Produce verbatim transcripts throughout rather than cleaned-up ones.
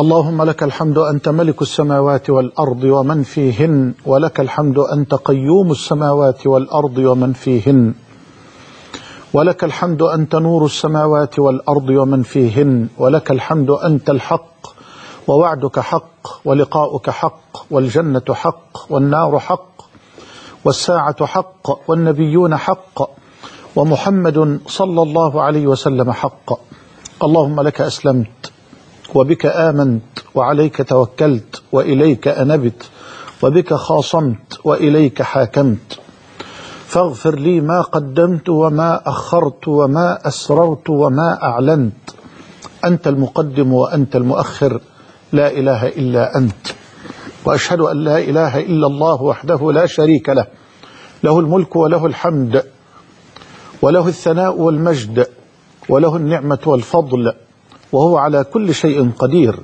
اللهم لك الحمد أنت ملك السماوات والأرض ومن فيهن، ولك الحمد أنت قيوم السماوات والأرض ومن فيهن، ولك الحمد أنت نور السماوات والأرض ومن فيهن، ولك الحمد أنت الحق ووعدك حق ولقاؤك حق والجنة حق والنار حق والساعة حق والنبيون حق ومحمد صلى الله عليه وسلم حق. اللهم لك أسلمت وبك آمنت وعليك توكلت وإليك أنبت وبك خاصمت وإليك حاكمت، فاغفر لي ما قدمت وما أخرت وما أسررت وما أعلنت، أنت المقدم وأنت المؤخر، لا إله إلا أنت. وأشهد أن لا إله إلا الله وحده لا شريك له، له الملك وله الحمد وله الثناء والمجد وله النعمة والفضل، وهو على كل شيء قدير.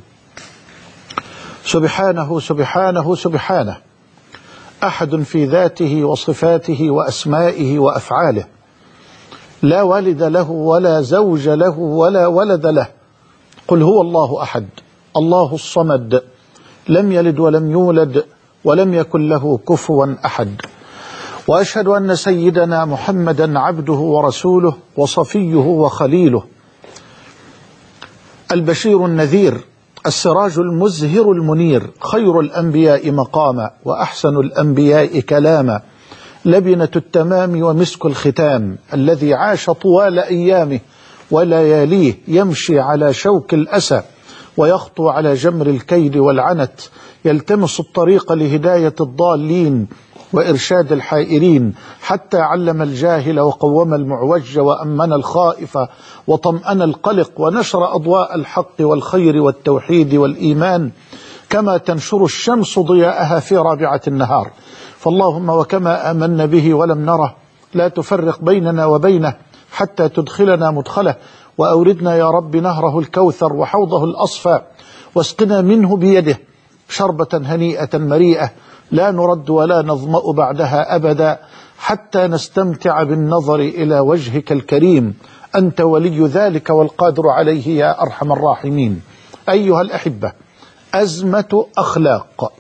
سبحانه سبحانه سبحانه، أحد في ذاته وصفاته وأسمائه وأفعاله، لا والد له ولا زوج له ولا ولد له. قل هو الله أحد الله الصمد، لم يلد ولم يولد ولم يكن له كفوا أحد. وأشهد أن سيدنا محمدا عبده ورسوله وصفيه وخليله، البشير النذير، السراج المزهر المنير، خير الأنبياء مقاما وأحسن الأنبياء كلاما، لبنة التمام ومسك الختام، الذي عاش طوال أيامه ولياليه يمشي على شوك الأسى ويخطو على جمر الكيد والعنت، يلتمس الطريق لهداية الضالين وإرشاد الحائرين، حتى علم الجاهل وقوم المعوج وأمن الخائف وطمأن القلق، ونشر أضواء الحق والخير والتوحيد والإيمان كما تنشر الشمس ضياءها في رابعة النهار. فاللهم وكما آمنا به ولم نره لا تفرق بيننا وبينه حتى تدخلنا مدخله، وأوردنا يا رب نهره الكوثر وحوضه الأصفى، واسقنا منه بيده شربة هنيئة مريئة لا نرد ولا نظمأ بعدها أبدا، حتى نستمتع بالنظر إلى وجهك الكريم. أنت ولي ذلك والقادر عليه يا أرحم الراحمين. أيها الأحبة، أزمة أخلاق،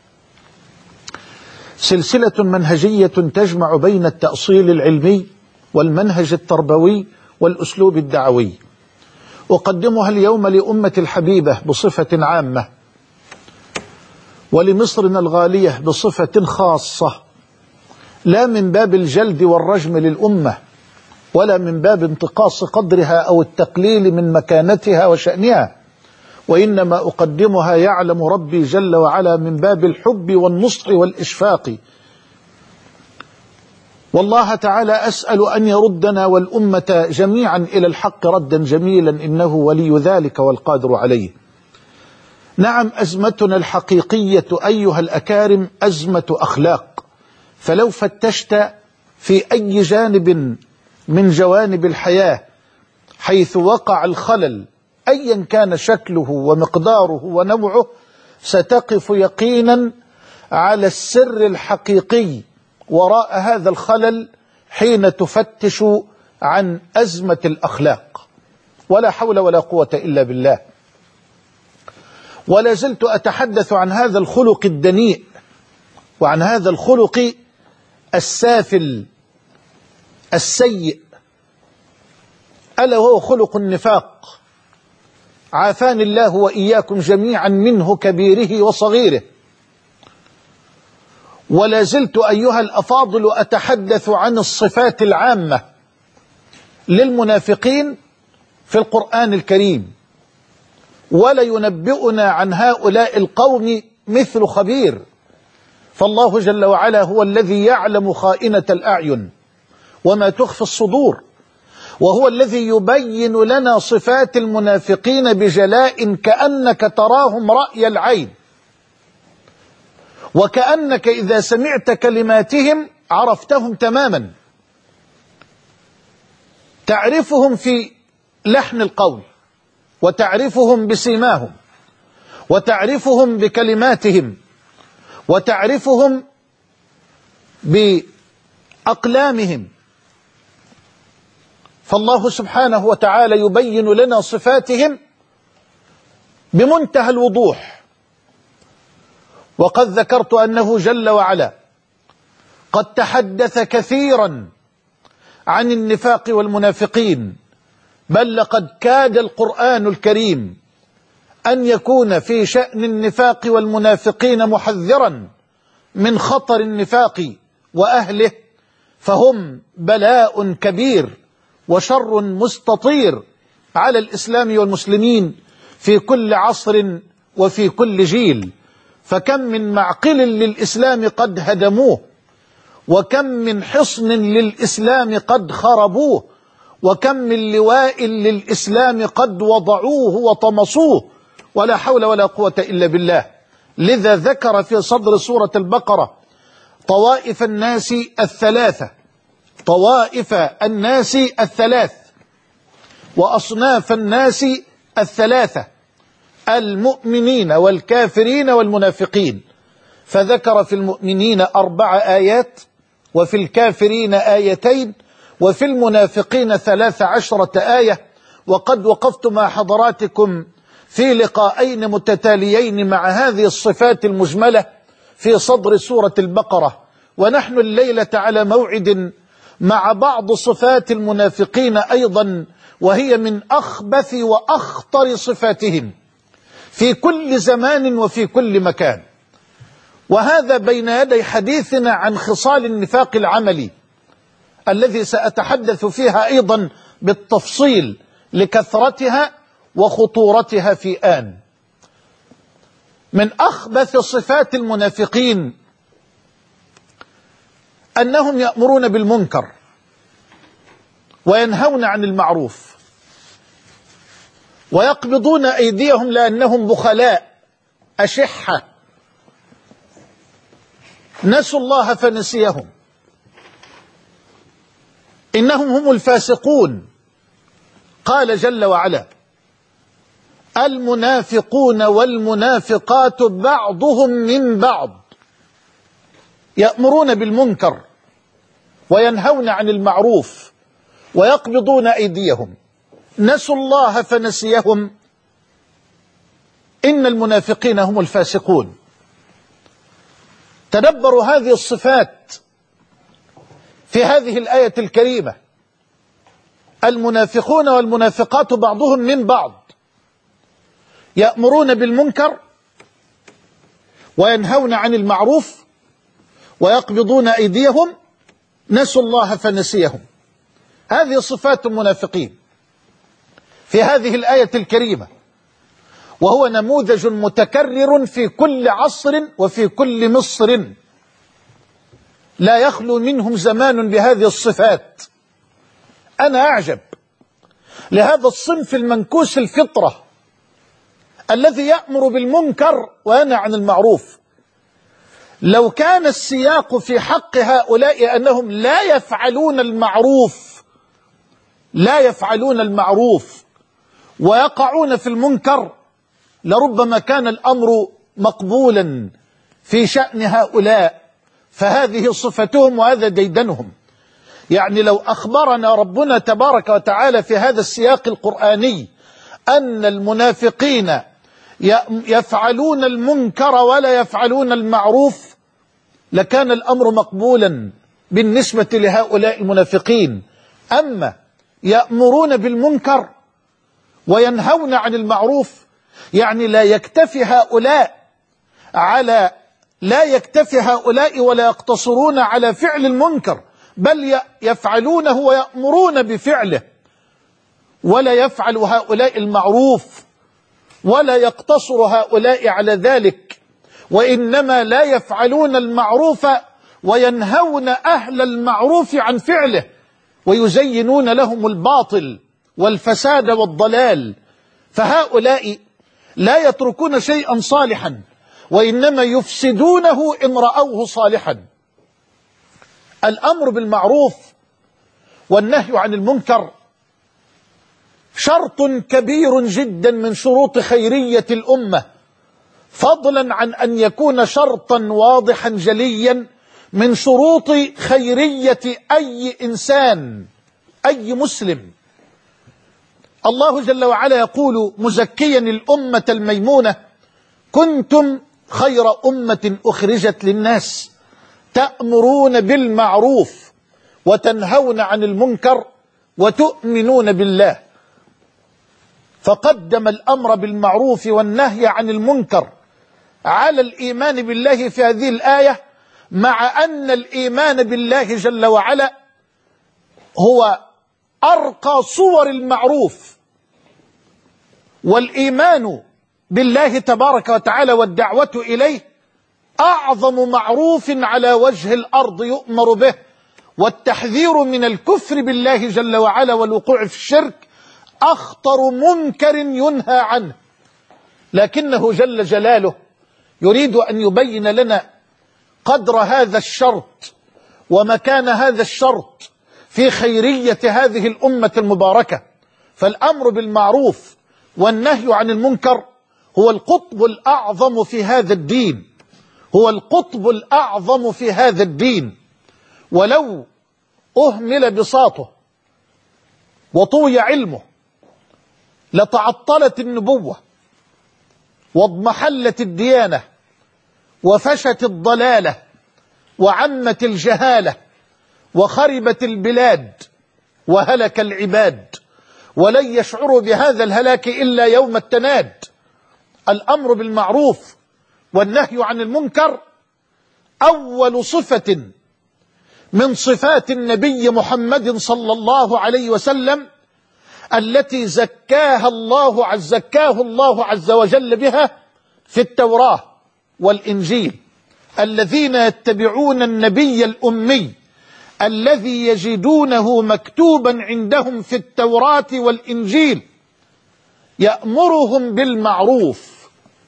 سلسلة منهجية تجمع بين التأصيل العلمي والمنهج التربوي والأسلوب الدعوي، أقدمها اليوم لأمة الحبيبة بصفة عامة، ولمصرنا الغالية بصفة خاصة، لا من باب الجلد والرجم للأمة ولا من باب انتقاص قدرها أو التقليل من مكانتها وشأنها، وإنما أقدمها يعلم ربي جل وعلا من باب الحب والنصح والإشفاق. والله تعالى أسأل أن يردنا والأمة جميعا إلى الحق ردا جميلا، إنه ولي ذلك والقادر عليه. نعم، أزمتنا الحقيقية أيها الأكارم أزمة أخلاق، فلو فتشت في أي جانب من جوانب الحياة حيث وقع الخلل أيا كان شكله ومقداره ونوعه، ستقف يقينا على السر الحقيقي وراء هذا الخلل حين تفتش عن أزمة الأخلاق. ولا حول ولا قوة إلا بالله. ولا زلت أتحدث عن هذا الخلق الدنيء وعن هذا الخلق السافل السيء، ألا وهو خلق النفاق، عافاني الله وإياكم جميعا منه كبيره وصغيره. ولا زلت أيها الأفاضل أتحدث عن الصفات العامة للمنافقين في القرآن الكريم، ولا ينبئنا عن هؤلاء القوم مثل خبير، فالله جل وعلا هو الذي يعلم خائنة الأعين وما تخفي الصدور، وهو الذي يبين لنا صفات المنافقين بجلاء كأنك تراهم رأي العين، وكأنك إذا سمعت كلماتهم عرفتهم تماما، تعرفهم في لحن القول، وتعرفهم بسيماهم، وتعرفهم بكلماتهم، وتعرفهم بأقلامهم. فالله سبحانه وتعالى يبين لنا صفاتهم بمنتهى الوضوح. وقد ذكرت أنه جل وعلا قد تحدث كثيرا عن النفاق والمنافقين، بل لقد كاد القرآن الكريم أن يكون في شأن النفاق والمنافقين محذرا من خطر النفاق وأهله، فهم بلاء كبير وشر مستطير على الإسلام والمسلمين في كل عصر وفي كل جيل. فكم من معقل للإسلام قد هدموه، وكم من حصن للإسلام قد خربوه، وكم من لواء للإسلام قد وضعوه وطمسوه، ولا حول ولا قوة إلا بالله. لذا ذكر في صدر سورة البقرة طوائف الناس الثلاثة، طوائف الناس الثلاث وأصناف الناس الثلاثة: المؤمنين والكافرين والمنافقين. فذكر في المؤمنين أربع آيات، وفي الكافرين آيتين، وفي المنافقين ثلاث عشرة آية. وقد وقفت مع حضراتكم في لقاءين متتاليين مع هذه الصفات المجملة في صدر سورة البقرة، ونحن الليلة على موعد مع بعض صفات المنافقين أيضا، وهي من أخبث وأخطر صفاتهم في كل زمان وفي كل مكان. وهذا بين يدي حديثنا عن خصال النفاق العملي الذي سأتحدث فيها أيضا بالتفصيل لكثرتها وخطورتها في آن. من أخبث صفات المنافقين أنهم يأمرون بالمنكر وينهون عن المعروف ويقبضون أيديهم لأنهم بخلاء أشحة، نسوا الله فنسيهم، إنهم هم الفاسقون. قال جل وعلا: المنافقون والمنافقات بعضهم من بعض يأمرون بالمنكر وينهون عن المعروف ويقبضون أيديهم، نسوا الله فنسيهم، إن المنافقين هم الفاسقون. تدبروا هذه الصفات في هذه الآية الكريمة: المنافقون والمنافقات بعضهم من بعض يأمرون بالمنكر وينهون عن المعروف ويقبضون أيديهم، نسوا الله فنسيهم. هذه صفات المنافقين في هذه الآية الكريمة، وهو نموذج متكرر في كل عصر وفي كل مصر، لا يخلو منهم زمان بهذه الصفات. أنا أعجب لهذا الصنف المنكوس الفطرة الذي يأمر بالمنكر وينهى عن المعروف. لو كان السياق في حق هؤلاء أنهم لا يفعلون المعروف لا يفعلون المعروف ويقعون في المنكر، لربما كان الأمر مقبولا في شأن هؤلاء، فهذه صفتهم وهذا ديدنهم. يعني لو أخبرنا ربنا تبارك وتعالى في هذا السياق القرآني أن المنافقين يفعلون المنكر ولا يفعلون المعروف، لكان الأمر مقبولا بالنسبة لهؤلاء المنافقين. أما يأمرون بالمنكر وينهون عن المعروف، يعني لا يكتفي هؤلاء على لا يكتفي هؤلاء ولا يقتصرون على فعل المنكر، بل يفعلونه ويأمرون بفعله، ولا يفعل هؤلاء المعروف ولا يقتصر هؤلاء على ذلك، وإنما لا يفعلون المعروف وينهون أهل المعروف عن فعله، ويزينون لهم الباطل والفساد والضلال. فهؤلاء لا يتركون شيئا صالحا، وإنما يفسدونه إن رأوه صالحا. الأمر بالمعروف والنهي عن المنكر شرط كبير جدا من شروط خيرية الأمة، فضلا عن أن يكون شرطا واضحا جليا من شروط خيرية أي إنسان، أي مسلم. الله جل وعلا يقول مزكيا الأمة الميمونة: كنتم خير أمة أخرجت للناس تأمرون بالمعروف وتنهون عن المنكر وتؤمنون بالله. فقدم الأمر بالمعروف والنهي عن المنكر على الإيمان بالله في هذه الآية، مع أن الإيمان بالله جل وعلا هو أرقى صور المعروف، والإيمان بالله تبارك وتعالى والدعوة إليه أعظم معروف على وجه الأرض يؤمر به، والتحذير من الكفر بالله جل وعلا والوقوع في الشرك أخطر منكر ينهى عنه. لكنه جل جلاله يريد أن يبين لنا قدر هذا الشرط ومكان هذا الشرط في خيرية هذه الأمة المباركة. فالأمر بالمعروف والنهي عن المنكر هو القطب الأعظم في هذا الدين، هو القطب الأعظم في هذا الدين. ولو أهمل بساطه وطوي علمه لتعطلت النبوة واضمحلت الديانة وفشت الضلالة وعمت الجهالة وخربت البلاد وهلك العباد، ولن يشعروا بهذا الهلاك إلا يوم التناد. الأمر بالمعروف والنهي عن المنكر أول صفة من صفات النبي محمد صلى الله عليه وسلم التي زكاها الله عز زكاه الله عز وجل بها في التوراة والإنجيل. الذين يتبعون النبي الأمي الذي يجدونه مكتوبا عندهم في التوراة والإنجيل يأمرهم بالمعروف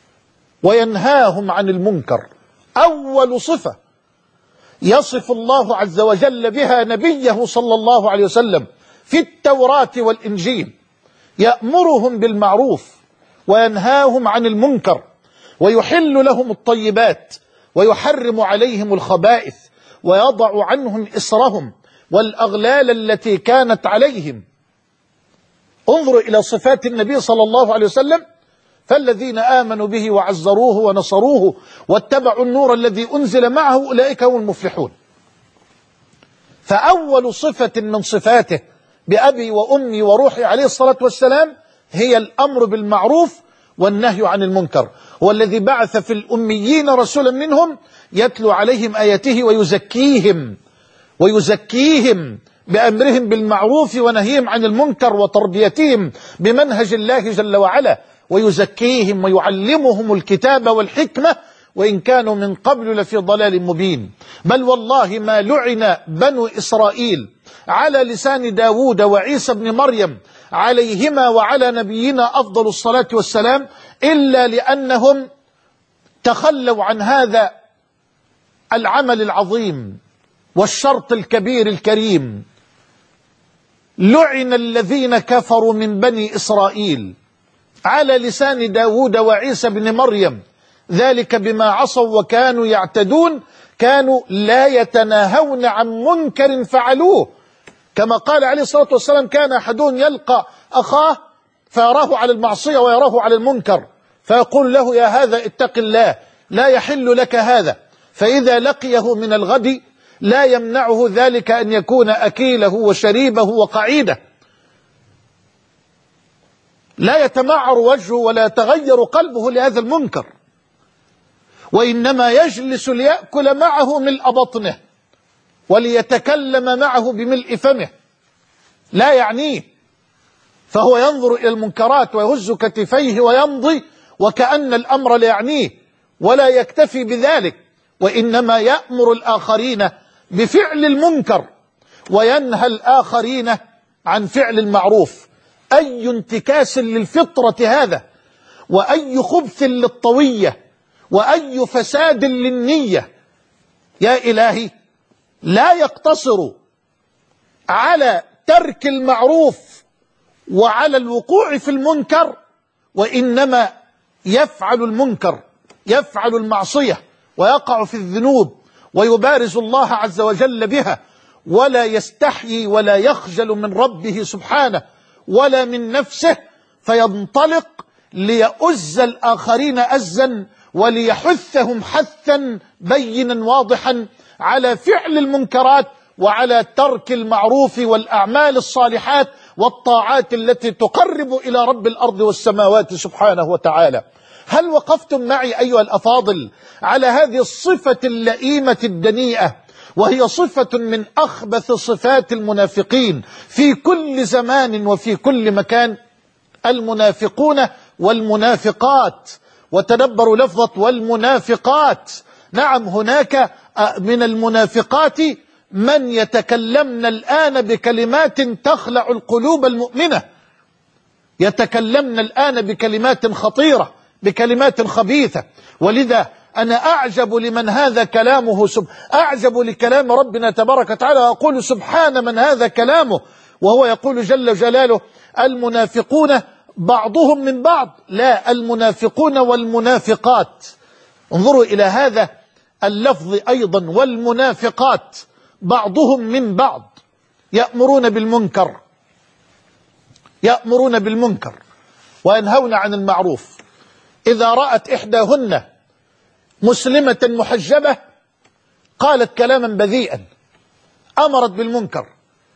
وينهاهم عن المنكر. أول صفة يصف الله عز وجل بها نبيه صلى الله عليه وسلم في التوراة والإنجيل: يأمرهم بالمعروف وينهاهم عن المنكر ويحل لهم الطيبات ويحرم عليهم الخبائث ويضع عنهم إسرهم والأغلال التي كانت عليهم. انظروا إلى صفات النبي صلى الله عليه وسلم: فالذين آمنوا به وعزروه ونصروه واتبعوا النور الذي أنزل معه أولئك هم المفلحون. فأول صفة من صفاته بأبي وأمي وروحي عليه الصلاة والسلام هي الأمر بالمعروف والنهي عن المنكر. هو الذي بعث في الأميين رسولا منهم يتلو عليهم آياته ويزكيهم ويزكيهم بأمرهم بالمعروف ونهيهم عن المنكر وتربيتهم بمنهج الله جل وعلا، ويزكيهم ويعلمهم الكتاب والحكمة وإن كانوا من قبل لفي ضلال مبين. بل والله ما لعن بنو إسرائيل على لسان داود وعيسى بن مريم عليهما وعلى نبينا أفضل الصلاة والسلام إلا لأنهم تخلوا عن هذا العمل العظيم والشرط الكبير الكريم. لعن الذين كفروا من بني إسرائيل على لسان داود وعيسى بن مريم، ذلك بما عصوا وكانوا يعتدون، كانوا لا يتناهون عن منكر فعلوه. كما قال عليه الصلاة والسلام: كان أحدهم يلقى أخاه فيراه على المعصية ويراه على المنكر فيقول له: يا هذا اتق الله، لا يحل لك هذا. فإذا لقيه من الغد لا يمنعه ذلك أن يكون أكيله وشريبه وقعيده، لا يتمعر وجهه ولا يتغير قلبه لهذا المنكر، وإنما يجلس ليأكل معه ملء بطنه وليتكلم معه بملء فمه، لا يعنيه. فهو ينظر إلى المنكرات ويهز كتفيه ويمضي وكأن الأمر لا يعنيه، ولا يكتفي بذلك، وإنما يأمر الآخرين بفعل المنكر وينهى الآخرين عن فعل المعروف. أي انتكاس للفطرة هذا، وأي خبث للطوية، وأي فساد للنية. يا إلهي، لا يقتصر على ترك المعروف وعلى الوقوع في المنكر، وإنما يفعل المنكر، يفعل المعصية ويقع في الذنوب ويبارز الله عز وجل بها، ولا يستحيي ولا يخجل من ربه سبحانه ولا من نفسه، فينطلق ليؤز الآخرين أزا وليحثهم حثا بينا واضحا على فعل المنكرات وعلى ترك المعروف والأعمال الصالحات والطاعات التي تقرب إلى رب الأرض والسماوات سبحانه وتعالى. هل وقفتم معي أيها الأفاضل على هذه الصفة اللئيمة الدنيئة، وهي صفة من أخبث صفات المنافقين في كل زمان وفي كل مكان؟ المنافقون والمنافقات. وتدبروا لفظة والمنافقات. نعم، هناك من المنافقات من يتكلمن الآن بكلمات تخلع القلوب المؤمنة، يتكلمن الآن بكلمات خطيرة، بكلمات خبيثة. ولذا أنا أعجب لمن هذا كلامه سب... أعجب لكلام ربنا تبارك وتعالى، وأقول سبحان من هذا كلامه، وهو يقول جل جلاله المنافقون بعضهم من بعض. لا، المنافقون والمنافقات. انظروا إلى هذا اللفظ أيضا، والمنافقات بعضهم من بعض، يأمرون بالمنكر يأمرون بالمنكر وينهون عن المعروف. إذا رأت إحداهن مسلمة محجبة قالت كلاما بذيئا، أمرت بالمنكر.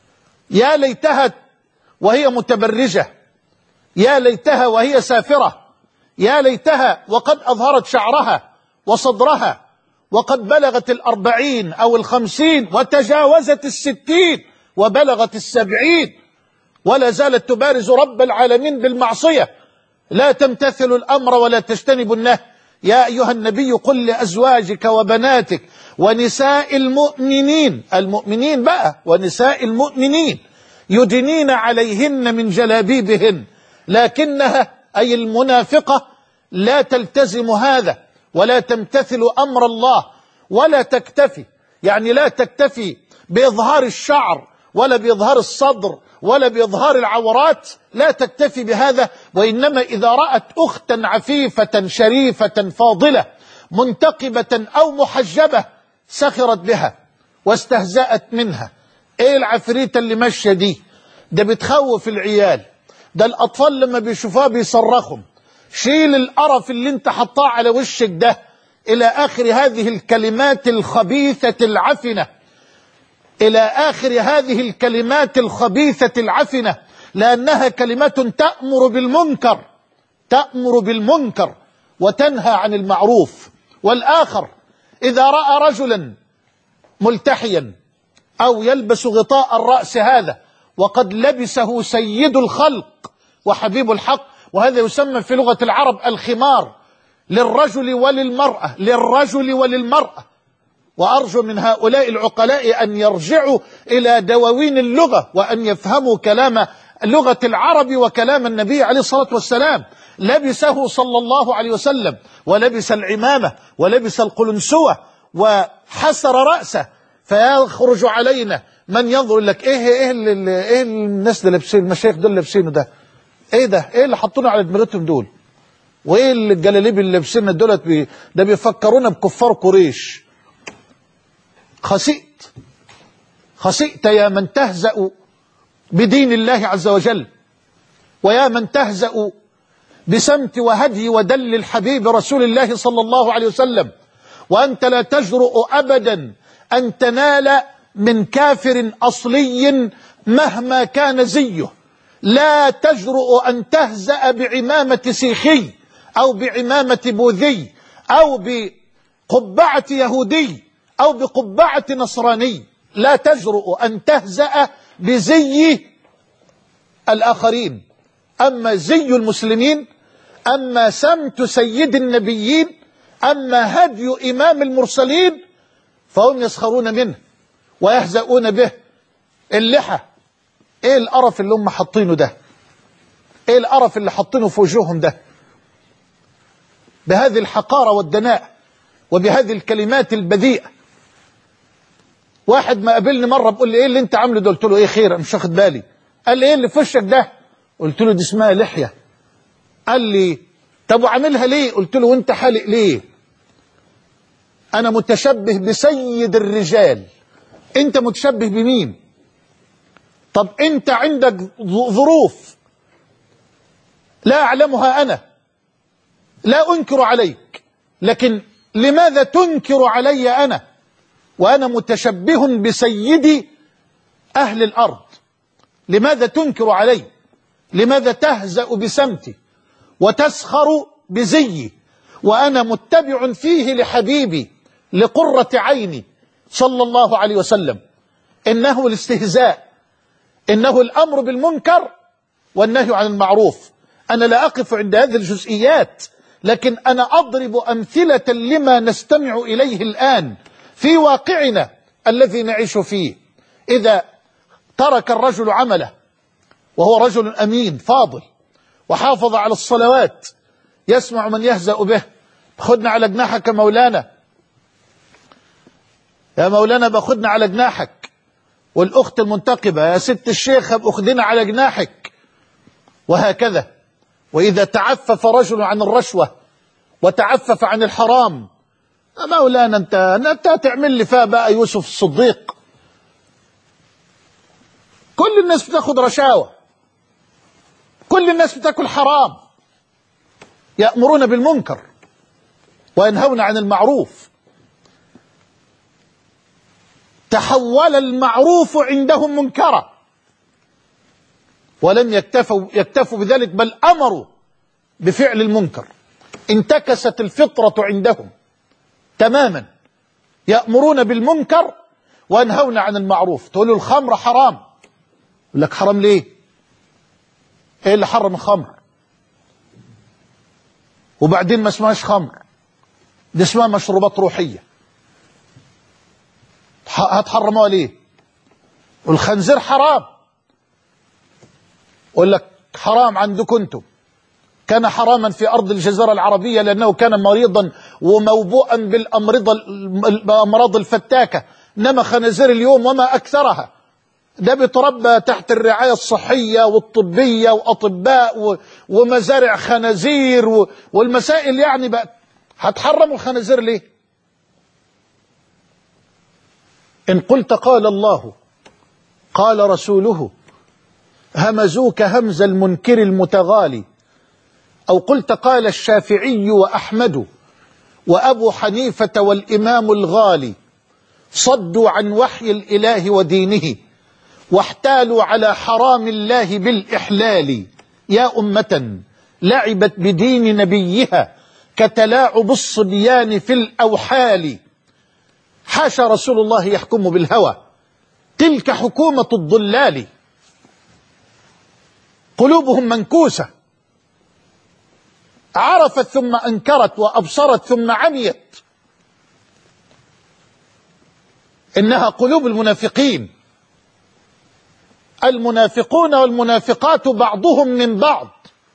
يا ليتها وهي متبرجة، يا ليتها وهي سافرة، يا ليتها وقد أظهرت شعرها وصدرها وقد بلغت الأربعين أو الخمسين وتجاوزت الستين وبلغت السبعين ولا زالت تبارز رب العالمين بالمعصية، لا تمتثل الأمر ولا تجتنب النهي. يا أيها النبي قل لأزواجك وبناتك ونساء المؤمنين، المؤمنين بقى، ونساء المؤمنين يدنين عليهن من جلابيبهن. لكنها أي المنافقة لا تلتزم هذا ولا تمتثل أمر الله ولا تكتفي، يعني لا تكتفي بإظهار الشعر ولا بإظهار الصدر ولا بإظهار العورات، لا تكتفي بهذا. وإنما إذا رأت أختا عفيفة شريفة فاضلة منتقبة أو محجبة سخرت بها واستهزأت منها. إيه العفريتة اللي ماشية دي؟ ده بتخوف العيال، ده الأطفال لما بيشوفوها بيصرخوا، شيل القرف اللي انت حطاه على وشك ده، إلى آخر هذه الكلمات الخبيثة العفنة، إلى آخر هذه الكلمات الخبيثة العفنة، لأنها كلمات تأمر بالمنكر تأمر بالمنكر وتنهى عن المعروف. والآخر إذا رأى رجلا ملتحيا أو يلبس غطاء الرأس هذا وقد لبسه سيد الخلق وحبيب الحق، وهذا يسمى في لغة العرب الخمار، للرجل وللمرأة للرجل وللمرأة. وأرجو من هؤلاء العقلاء أن يرجعوا إلى دواوين اللغة وأن يفهموا كلام لغة العرب وكلام النبي عليه الصلاة والسلام. لبسه صلى الله عليه وسلم ولبس العمامة ولبس القلنسوة وحسر رأسه، فيخرج علينا من ينظر لك ايه ايه اللي ايه الناس اللي لابسين، المشايخ دول لابسينه ده ايه؟ ده ايه اللي حطونا على دماغتهم دول؟ وايه الجلاليب اللي لابسينها دولت؟ بي ده بيفكرونا بكفار قريش. خسئت خسئت يا من تهزأ بدين الله عز وجل، ويا من تهزأ بسمت وهدي ودل الحبيب رسول الله صلى الله عليه وسلم، وأنت لا تجرؤ أبدا أن تنال من كافر أصلي مهما كان زيه. لا تجرؤ أن تهزأ بعمامة سيخي أو بعمامة بوذي أو بقبعة يهودي أو بقبعة نصراني. لا تجرؤ أن تهزأ بزي الآخرين. أما زي المسلمين، أما سمت سيد النبيين، أما هدي إمام المرسلين، فهم يسخرون منه ويهزؤون به. اللحى، ايه القرف اللي هم حاطينه ده؟ ايه القرف اللي حاطينه في وجوههم ده؟ بهذه الحقارة والدناء وبهذه الكلمات البذيئة. واحد ما قابلني مرة بيقول لي ايه اللي انت عامله ده؟ قلت له ايه خير؟ انا مش واخد بالي. قال لي ايه اللي في وشك ده؟ قلت له دي اسمها لحية. قال لي طب وعاملها ليه؟ قلت له وانت حالق ليه؟ انا متشبه بسيد الرجال، انت متشبه بمين؟ طب انت عندك ظروف لا أعلمها أنا، لا أنكر عليك، لكن لماذا تنكر علي أنا وأنا متشبه بسيدي أهل الأرض؟ لماذا تنكر علي؟ لماذا تهزأ بسمتي وتسخر بزيي وأنا متبع فيه لحبيبي لقرة عيني صلى الله عليه وسلم؟ إنه الاستهزاء، إنه الأمر بالمنكر والنهي عن المعروف. أنا لا أقف عند هذه الجزئيات، لكن أنا أضرب أمثلة لما نستمع إليه الآن في واقعنا الذي نعيش فيه. إذا ترك الرجل عمله وهو رجل أمين فاضل وحافظ على الصلوات، يسمع من يهزأ به: خدنا على جناحك مولانا، يا مولانا باخدنا على جناحك، والأخت المنتقبة: يا ست الشيخ باخدنا على جناحك، وهكذا. وإذا تعفف رجل عن الرشوة وتعفف عن الحرام: مولانا أنت أنت تعمل لي فيها بقى يوسف الصديق، كل الناس بتاخد رشاوى، كل الناس بتاكل حرام. يأمرون بالمنكر وينهون عن المعروف. تحول المعروف عندهم منكرا، ولم يكتفوا يكتفوا بذلك، بل أمروا بفعل المنكر. انتكست الفطرة عندهم تماما، يأمرون بالمنكر وينهون عن المعروف. تقول له الخمر حرام، يقول لك حرام ليه؟ ايه اللي حرم الخمر؟ وبعدين ما اسمهاش خمر، دي اسمها مشروبات روحية، هتحرموها ليه؟ والخنزير حرام، يقول لك حرام عندكم انتم، كان حراما في أرض الجزيرة العربية لأنه كان مريضا وموبوءا بالأمراض الفتاكة، إنما خنازير اليوم وما أكثرها ده بيتربى تحت الرعاية الصحية والطبية وأطباء ومزارع خنازير والمسائل، يعني بقى هتحرموا الخنازير ليه؟ إن قلت قال الله قال رسوله همزوك همز المنكر المتغالي، أو قلت قال الشافعي وأحمد وأبو حنيفة والإمام الغالي، صدوا عن وحي الإله ودينه واحتالوا على حرام الله بالإحلال. يا أمة لعبت بدين نبيها كتلاعب الصبيان في الأوحال. حاشا رسول الله يحكم بالهوى، تلك حكومة الضلال. قلوبهم منكوسة، عرفت ثم أنكرت وأبصرت ثم عميت. إنها قلوب المنافقين. المنافقون والمنافقات بعضهم من بعض.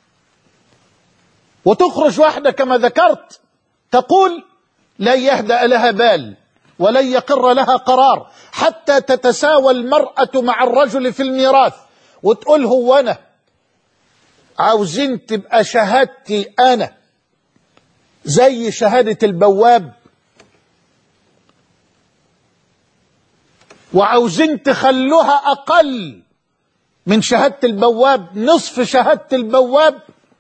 وتخرج واحدة كما ذكرت تقول لن يهدأ لها بال ولن يقر لها قرار حتى تتساوى المرأة مع الرجل في الميراث، وتقول هو أنا عاوزين تبقى شهادتي أنا زي شهادة البواب، وعاوزين تخلوها أقل من شهادة البواب، نصف شهادة البواب،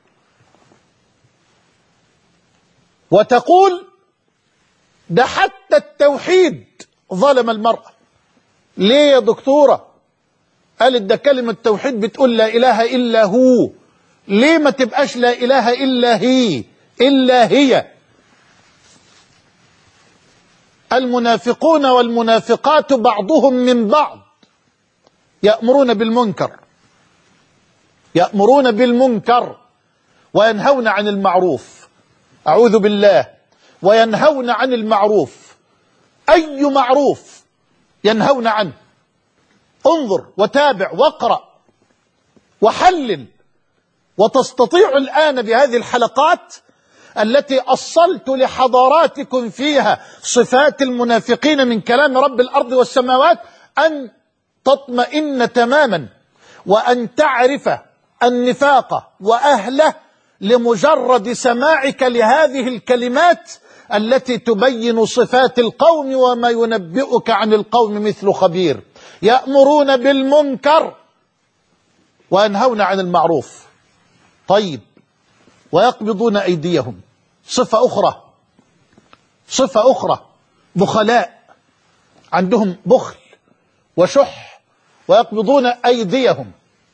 وتقول ده حتى التوحيد ظلم المرأة. ليه يا دكتورة؟ قالت ده كلمة التوحيد بتقول لا إله إلا هو، ليه ما تبقاش لا إله إلا هي إلا هي؟ المنافقون والمنافقات بعضهم من بعض، يأمرون بالمنكر يأمرون بالمنكر وينهون عن المعروف. أعوذ بالله. وينهون عن المعروف، أي معروف ينهون عنه؟ انظر وتابع واقرأ وحلل، وتستطيع الآن بهذه الحلقات التي أصلت لحضاراتكم فيها صفات المنافقين من كلام رب الأرض والسماوات أن تطمئن تماما، وأن تعرف النفاق وأهله لمجرد سماعك لهذه الكلمات التي تبين صفات القوم وما ينبئك عن القوم مثل خبير. يأمرون بالمنكر وينهون عن المعروف. طيب ويقبضون أيديهم. صفة أخرى صفة أخرى بخلاء، عندهم بخل وشح ويقبضون أيديهم.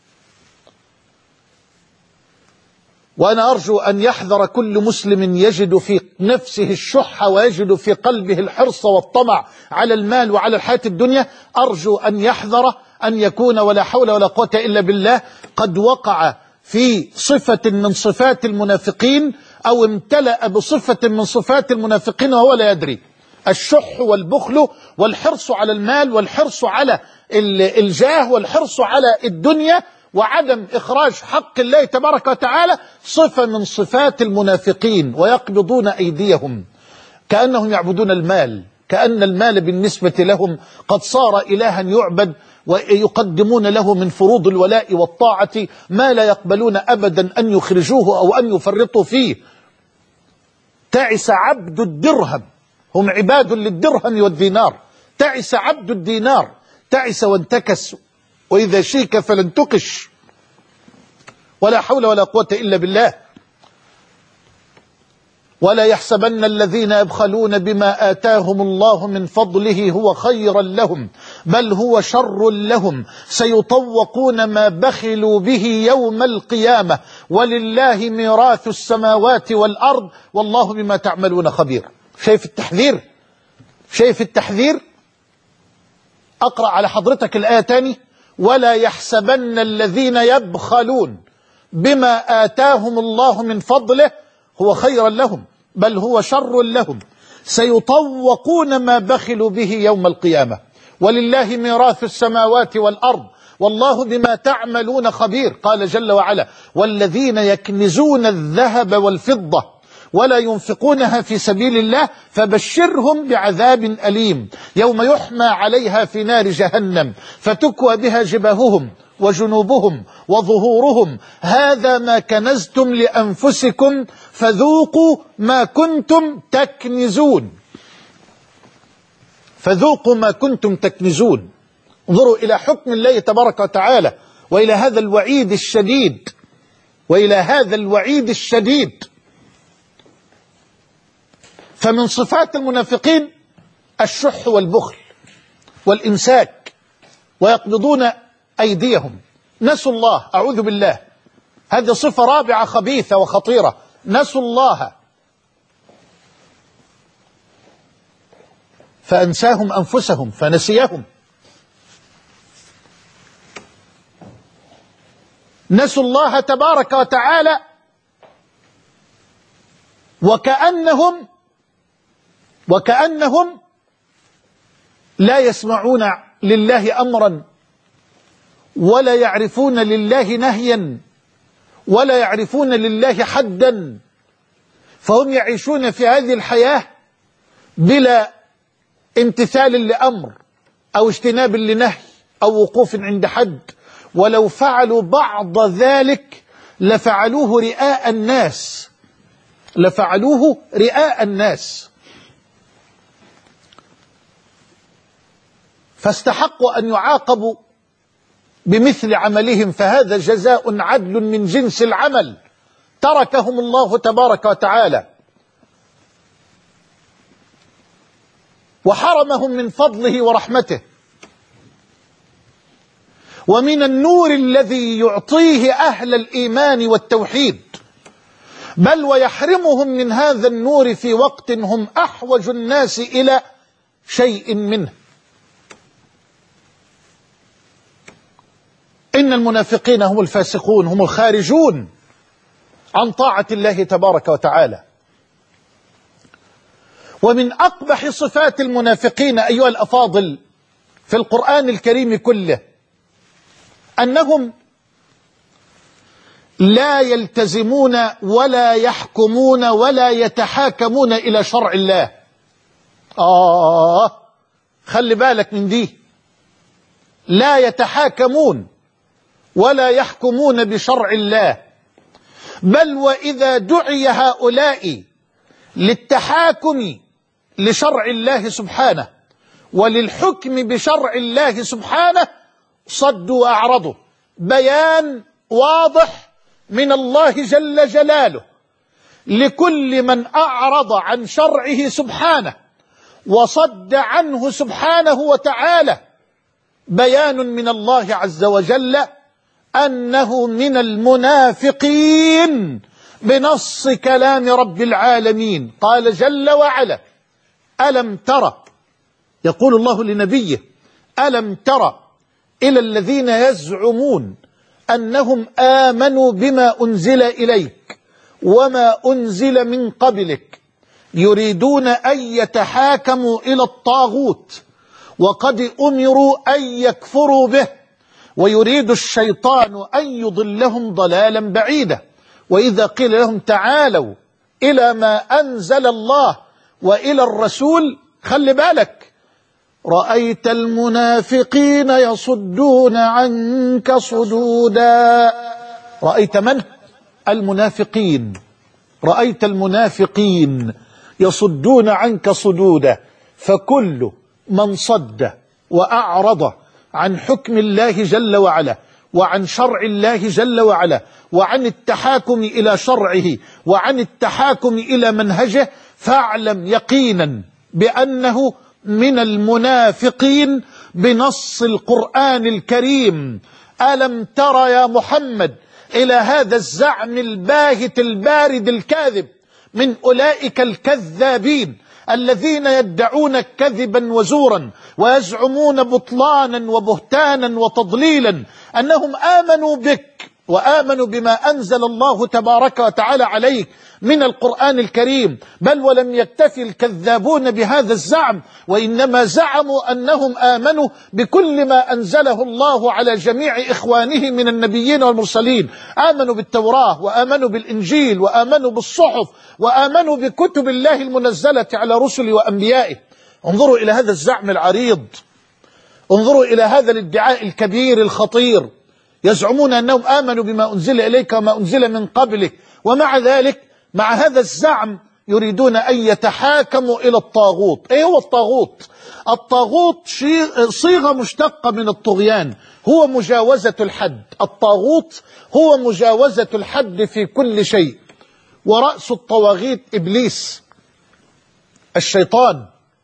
وأنا أرجو أن يحذر كل مسلم يجد في نفسه الشح ويجد في قلبه الحرص والطمع على المال وعلى الحياة الدنيا، أرجو أن يحذر أن يكون ولا حول ولا قوة إلا بالله قد وقع في صفة من صفات المنافقين أو امتلأ بصفة من صفات المنافقين وهو لا يدري. الشح والبخل والحرص على المال والحرص على الجاه والحرص على الدنيا وعدم إخراج حق الله تبارك وتعالى صفة من صفات المنافقين. ويقبضون أيديهم كأنهم يعبدون المال، كأن المال بالنسبة لهم قد صار إلها يعبد، ويقدمون له من فروض الولاء والطاعة ما لا يقبلون أبدا أن يخرجوه أو أن يفرطوا فيه. تعس عبد الدرهم، هم عباد للدرهم والدينار. تعس عبد الدينار، تعس وانتكس، وإذا شيك فلن تقش. ولا حول ولا قوة إلا بالله. ولا يحسبن الذين يبخلون بما آتاهم الله من فضله هو خيرا لهم بل هو شر لهم سيطوقون ما بخلوا به يوم القيامة ولله ميراث السماوات والأرض والله بما تعملون خبير. شايف التحذير؟ شايف التحذير؟ أقرأ على حضرتك الآية تاني. ولا يحسبن الذين يبخلون بما آتاهم الله من فضله هو خيرا لهم بل هو شر لهم سيطوقون ما بخلوا به يوم القيامة ولله ميراث السماوات والأرض والله بما تعملون خبير. قال جل وعلا والذين يكنزون الذهب والفضة ولا ينفقونها في سبيل الله فبشرهم بعذاب أليم يوم يحمى عليها في نار جهنم فتكوى بها جباههم وجنوبهم وظهورهم هذا ما كنزتم لأنفسكم فذوقوا ما كنتم تكنزون. فذوقوا ما كنتم تكنزون. انظروا إلى حكم الله تبارك وتعالى وإلى هذا الوعيد الشديد وإلى هذا الوعيد الشديد. فمن صفات المنافقين الشح والبخل والإمساك ويقبضون أيديهم. نسوا الله، أعوذ بالله. هذه صفة رابعة خبيثة وخطيرة. نسوا الله فأنساهم أنفسهم فنسيهم. نسوا الله تبارك وتعالى وكأنهم وكأنهم لا يسمعون لله أمرا ولا يعرفون لله نهيا ولا يعرفون لله حدا، فهم يعيشون في هذه الحياة بلا امتثال لأمر أو اجتناب لنهي أو وقوف عند حد، ولو فعلوا بعض ذلك لفعلوه رئاء الناس لفعلوه رئاء الناس فاستحقوا أن يعاقبوا بمثل عملهم، فهذا جزاء عدل من جنس العمل. تركهم الله تبارك وتعالى وحرمهم من فضله ورحمته ومن النور الذي يعطيه أهل الإيمان والتوحيد، بل ويحرمهم من هذا النور في وقت هم أحوج الناس إلى شيء منه. إن المنافقين هم الفاسقون، هم الخارجون عن طاعة الله تبارك وتعالى. ومن أقبح صفات المنافقين أيها الأفاضل في القرآن الكريم كله أنهم لا يلتزمون ولا يحكمون ولا يتحاكمون إلى شرع الله. آه خلي بالك من دي. لا يتحاكمون ولا يحكمون بشرع الله، بل وإذا دعي هؤلاء للتحاكم لشرع الله سبحانه وللحكم بشرع الله سبحانه صدوا وأعرضوا. بيان واضح من الله جل جلاله لكل من أعرض عن شرعه سبحانه وصد عنه سبحانه وتعالى بيان من الله عز وجل أنه من المنافقين بنص كلام رب العالمين. قال جل وعلا: ألم ترى، يقول الله لنبيه: ألم ترى إلى الذين يزعمون أنهم آمنوا بما أنزل إليك وما أنزل من قبلك يريدون أن يتحاكموا إلى الطاغوت وقد أمروا أن يكفروا به ويريد الشيطان أن يضلهم ضلالا بعيدا. وإذا قيل لهم تعالوا إلى ما أنزل الله وإلى الرسول، خلي بالك، رأيت المنافقين يصدون عنك صدودا. رأيت من؟ المنافقين. رأيت المنافقين يصدون عنك صدودا. فكل من صد وأعرض عن حكم الله جل وعلا وعن شرع الله جل وعلا وعن التحاكم إلى شرعه وعن التحاكم إلى منهجه، فاعلم يقينا بأنه من المنافقين بنص القرآن الكريم. ألم تر يا محمد إلى هذا الزعم الباهت البارد الكاذب من أولئك الكذابين الذين يدعون كذبا وزورا ويزعمون بطلانا وبهتانا وتضليلا أنهم آمنوا بك وآمنوا بما أنزل الله تبارك وتعالى عليك من القرآن الكريم، بل ولم يكتفي الكذابون بهذا الزعم، وإنما زعموا أنهم آمنوا بكل ما أنزله الله على جميع إخوانه من النبيين والمرسلين. آمنوا بالتوراة وآمنوا بالإنجيل وآمنوا بالصحف وآمنوا بكتب الله المنزلة على رسله وأنبيائه. انظروا إلى هذا الزعم العريض، انظروا إلى هذا الادعاء الكبير الخطير. يزعمون أنهم آمنوا بما أنزل إليك وما أنزل من قبلك، ومع ذلك مع هذا الزعم يريدون أن يتحاكموا إلى الطاغوت. إيه هو الطاغوت؟ الطاغوت صيغة مشتقة من الطغيان، هو مجاوزة الحد. الطاغوت هو مجاوزة الحد في كل شيء، ورأس الطواغيت إبليس الشيطان.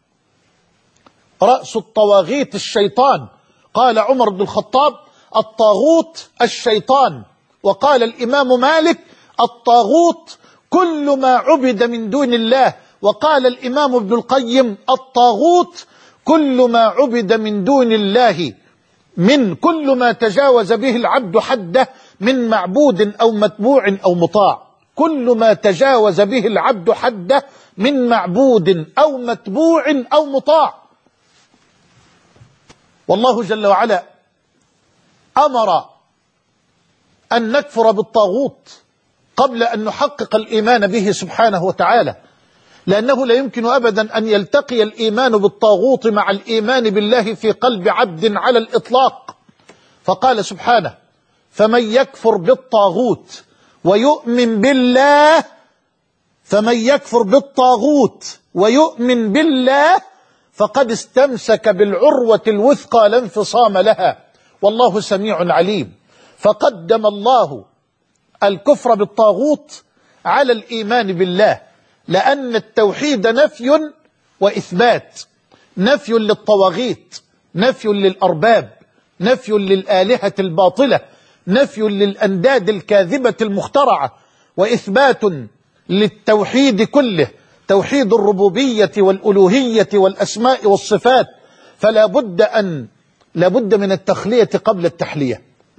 رأس الطواغيت الشيطان. قال عمر بن الخطاب: الطاغوت الشيطان. وقال الإمام مالك: الطاغوت كل ما عبد من دون الله. وقال الإمام ابن القيم: الطاغوت كل ما عبد من دون الله، من كل ما تجاوز به العبد حده من معبود أو متبوع أو مطاع. كل ما تجاوز به العبد حده من معبود أو متبوع أو مطاع. والله جل وعلا أمر أن نكفر بالطاغوت قبل أن نحقق الإيمان به سبحانه وتعالى، لأنه لا يمكن أبدا أن يلتقي الإيمان بالطاغوت مع الإيمان بالله في قلب عبد على الإطلاق. فقال سبحانه: فمن يكفر بالطاغوت ويؤمن بالله فمن يكفر بالطاغوت ويؤمن بالله فقد استمسك بالعروة الوثقى لا انفصام لها، والله سميع عليم. فقدم الله الكفر بالطاغوت على الإيمان بالله، لأن التوحيد نفي وإثبات. نفي للطواغيت، نفي للأرباب، نفي للآلهة الباطلة، نفي للأنداد الكاذبة المخترعة، وإثبات للتوحيد كله، توحيد الربوبية والألوهية والأسماء والصفات. فلا بد أن لا بد من التخلية قبل التحلية،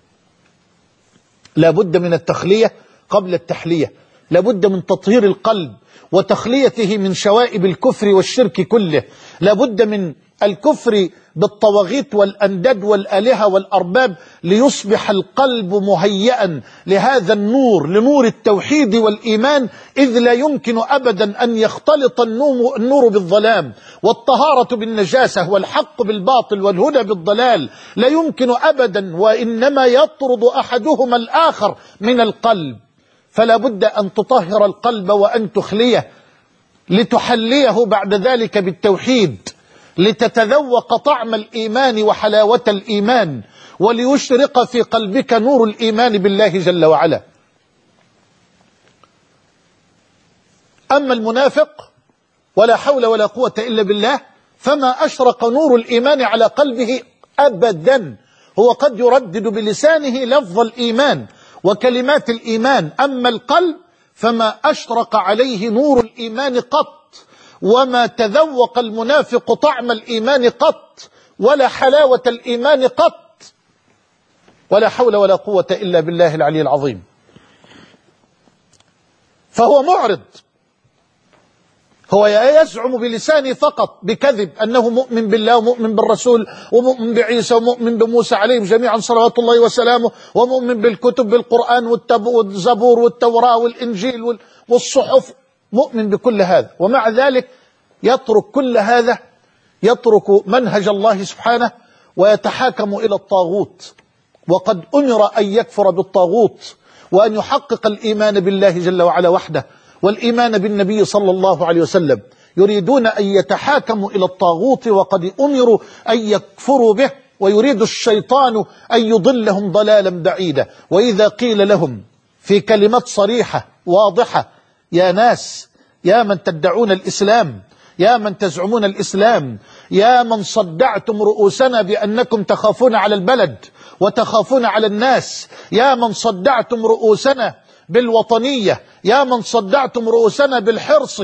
لا بد من التخلية قبل التحلية، لا بد من تطهير القلب وتخليته من شوائب الكفر والشرك كله. لا بد من الكفر بالطواغيت والأنداد والآلهة والأرباب ليصبح القلب مهيئا لهذا النور، لنور التوحيد والإيمان، إذ لا يمكن أبدا أن يختلط النور بالظلام، والطهارة بالنجاسة، والحق بالباطل، والهدى بالضلال. لا يمكن أبدا، وإنما يطرد أحدهما الآخر من القلب. فلا بد أن تطهر القلب وأن تخليه لتحليه بعد ذلك بالتوحيد، لتتذوق طعم الإيمان وحلاوة الإيمان، وليشرق في قلبك نور الإيمان بالله جل وعلا. أما المنافق ولا حول ولا قوة إلا بالله فما أشرق نور الإيمان على قلبه أبدا. هو قد يردد بلسانه لفظ الإيمان وكلمات الإيمان، أما القلب فما أشرق عليه نور الإيمان قط، وما تذوق المنافق طعم الإيمان قط، ولا حلاوة الإيمان قط. ولا حول ولا قوة إلا بالله العلي العظيم. فهو معرض، هو يزعم بلسانه فقط بكذب أنه مؤمن بالله ومؤمن بالرسول ومؤمن بعيسى ومؤمن بموسى عليهم جميعا صلوات الله وسلامه، ومؤمن بالكتب بالقرآن والزبور والتوراة والإنجيل والصحف، مؤمن بكل هذا، ومع ذلك يترك كل هذا، يترك منهج الله سبحانه ويتحاكم إلى الطاغوت. وقد أمر أن يكفر بالطاغوت وأن يحقق الإيمان بالله جل وعلا وحده والإيمان بالنبي صلى الله عليه وسلم. يريدون أن يتحاكموا إلى الطاغوت وقد أمروا أن يكفروا به، ويريد الشيطان أن يضلهم ضلالا بعيدا. وإذا قيل لهم في كلمات صريحة واضحة: يا ناس، يا من تدعون الإسلام، يا من تزعمون الإسلام، يا من صدعتم رؤوسنا بأنكم تخافون على البلد وتخافون على الناس، يا من صدعتم رؤوسنا بالوطنية، يا من صدعتم رؤوسنا بالحرص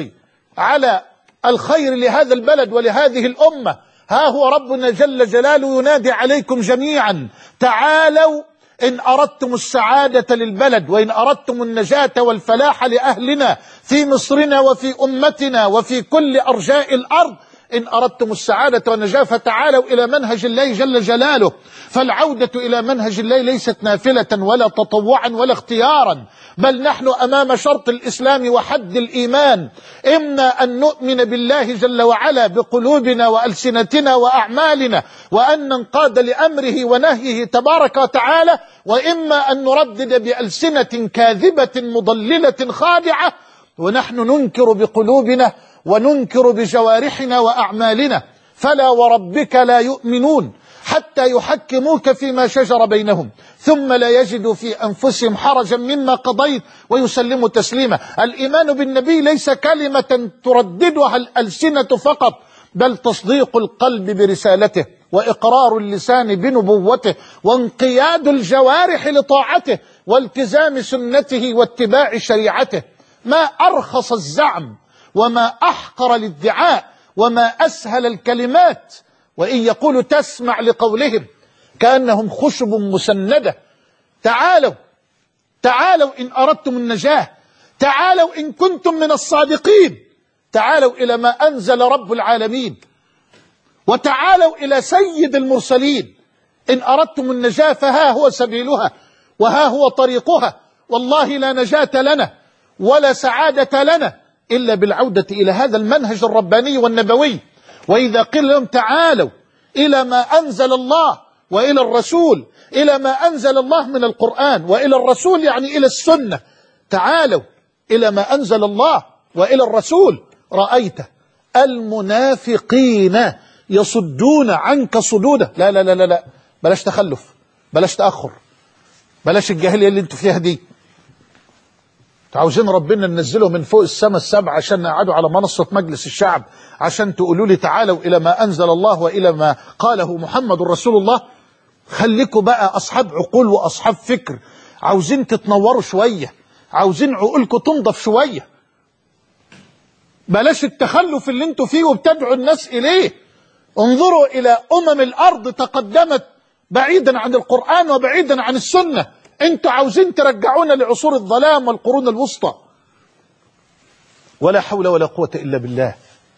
على الخير لهذا البلد ولهذه الأمة، ها هو ربنا جل جلاله ينادي عليكم جميعا: تعالوا إن أردتم السعادة للبلد، وإن أردتم النجاة والفلاح لأهلنا في مصرنا وفي أمتنا وفي كل أرجاء الأرض، إن أردتم السعادة والنجاة فتعالوا إلى منهج الله جل جلاله. فالعودة إلى منهج الله ليست نافلة ولا تطوعا ولا اختيارا، بل نحن أمام شرط الإسلام وحد الإيمان: إما أن نؤمن بالله جل وعلا بقلوبنا وألسنتنا وأعمالنا وأن ننقاد لأمره ونهيه تبارك وتعالى، وإما أن نردد بألسنة كاذبة مضللة خادعة، ونحن ننكر بقلوبنا وننكر بجوارحنا وأعمالنا. فلا وربك لا يؤمنون حتى يحكموك فيما شجر بينهم ثم لا يجدوا في أنفسهم حرجا مما قضيت ويسلموا تسليما. الإيمان بالنبي ليس كلمة ترددها الألسنة فقط، بل تصديق القلب برسالته وإقرار اللسان بنبوته وانقياد الجوارح لطاعته والتزام سنته واتباع شريعته. ما أرخص الزعم وما أحقر الادعاء وما أسهل الكلمات. وإن يقولوا تسمع لقولهم كأنهم خشب مسندة. تعالوا تعالوا إن أردتم النجاة، تعالوا إن كنتم من الصادقين، تعالوا إلى ما أنزل رب العالمين، وتعالوا إلى سيد المرسلين. إن أردتم النجاة فها هو سبيلها وها هو طريقها. والله لا نجاة لنا ولا سعادة لنا إلا بالعودة إلى هذا المنهج الرباني والنبوي. وإذا قيل لهم تعالوا إلى ما أنزل الله وإلى الرسول، إلى ما أنزل الله من القرآن وإلى الرسول يعني إلى السنة، تعالوا إلى ما أنزل الله وإلى الرسول، رأيت المنافقين يصدون عنك صدودا. لا لا لا لا لا، بلاش تخلف، بلاش تأخر، بلاش الجاهلية اللي انتوا فيها دي. عاوزين ربنا ننزله من فوق السماء السبع عشان نقعدوا على منصة مجلس الشعب عشان تقولوا لي تعالوا إلى ما أنزل الله وإلى ما قاله محمد رسول الله؟ خليكوا بقى أصحاب عقول وأصحاب فكر، عاوزين تتنوروا شوية، عاوزين عقولكم تنضف شوية. بلاش التخلف اللي انتوا فيه وبتدعوا الناس إليه. انظروا إلى أمم الأرض تقدمت بعيدا عن القرآن وبعيدا عن السنة، انتوا عاوزين ترجعونا لعصور الظلام والقرون الوسطى. ولا حول ولا قوة إلا بالله.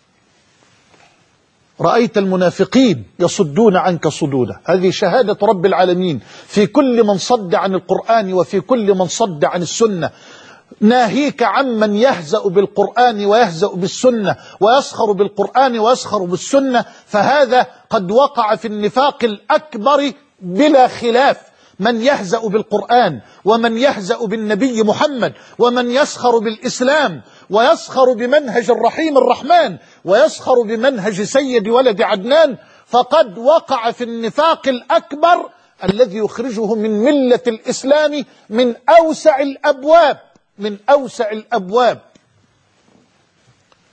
رأيت المنافقين يصدون عنك صدودا. هذه شهادة رب العالمين في كل من صد عن القرآن وفي كل من صد عن السنة. ناهيك عمن يهزأ بالقرآن ويهزأ بالسنة ويسخر بالقرآن ويسخر بالسنة، فهذا قد وقع في النفاق الأكبر بلا خلاف. من يهزأ بالقرآن ومن يهزأ بالنبي محمد ومن يسخر بالإسلام ويسخر بمنهج الرحيم الرحمن ويسخر بمنهج سيد ولد عدنان، فقد وقع في النفاق الأكبر الذي يخرجه من ملة الإسلام من أوسع الأبواب، من أوسع الأبواب.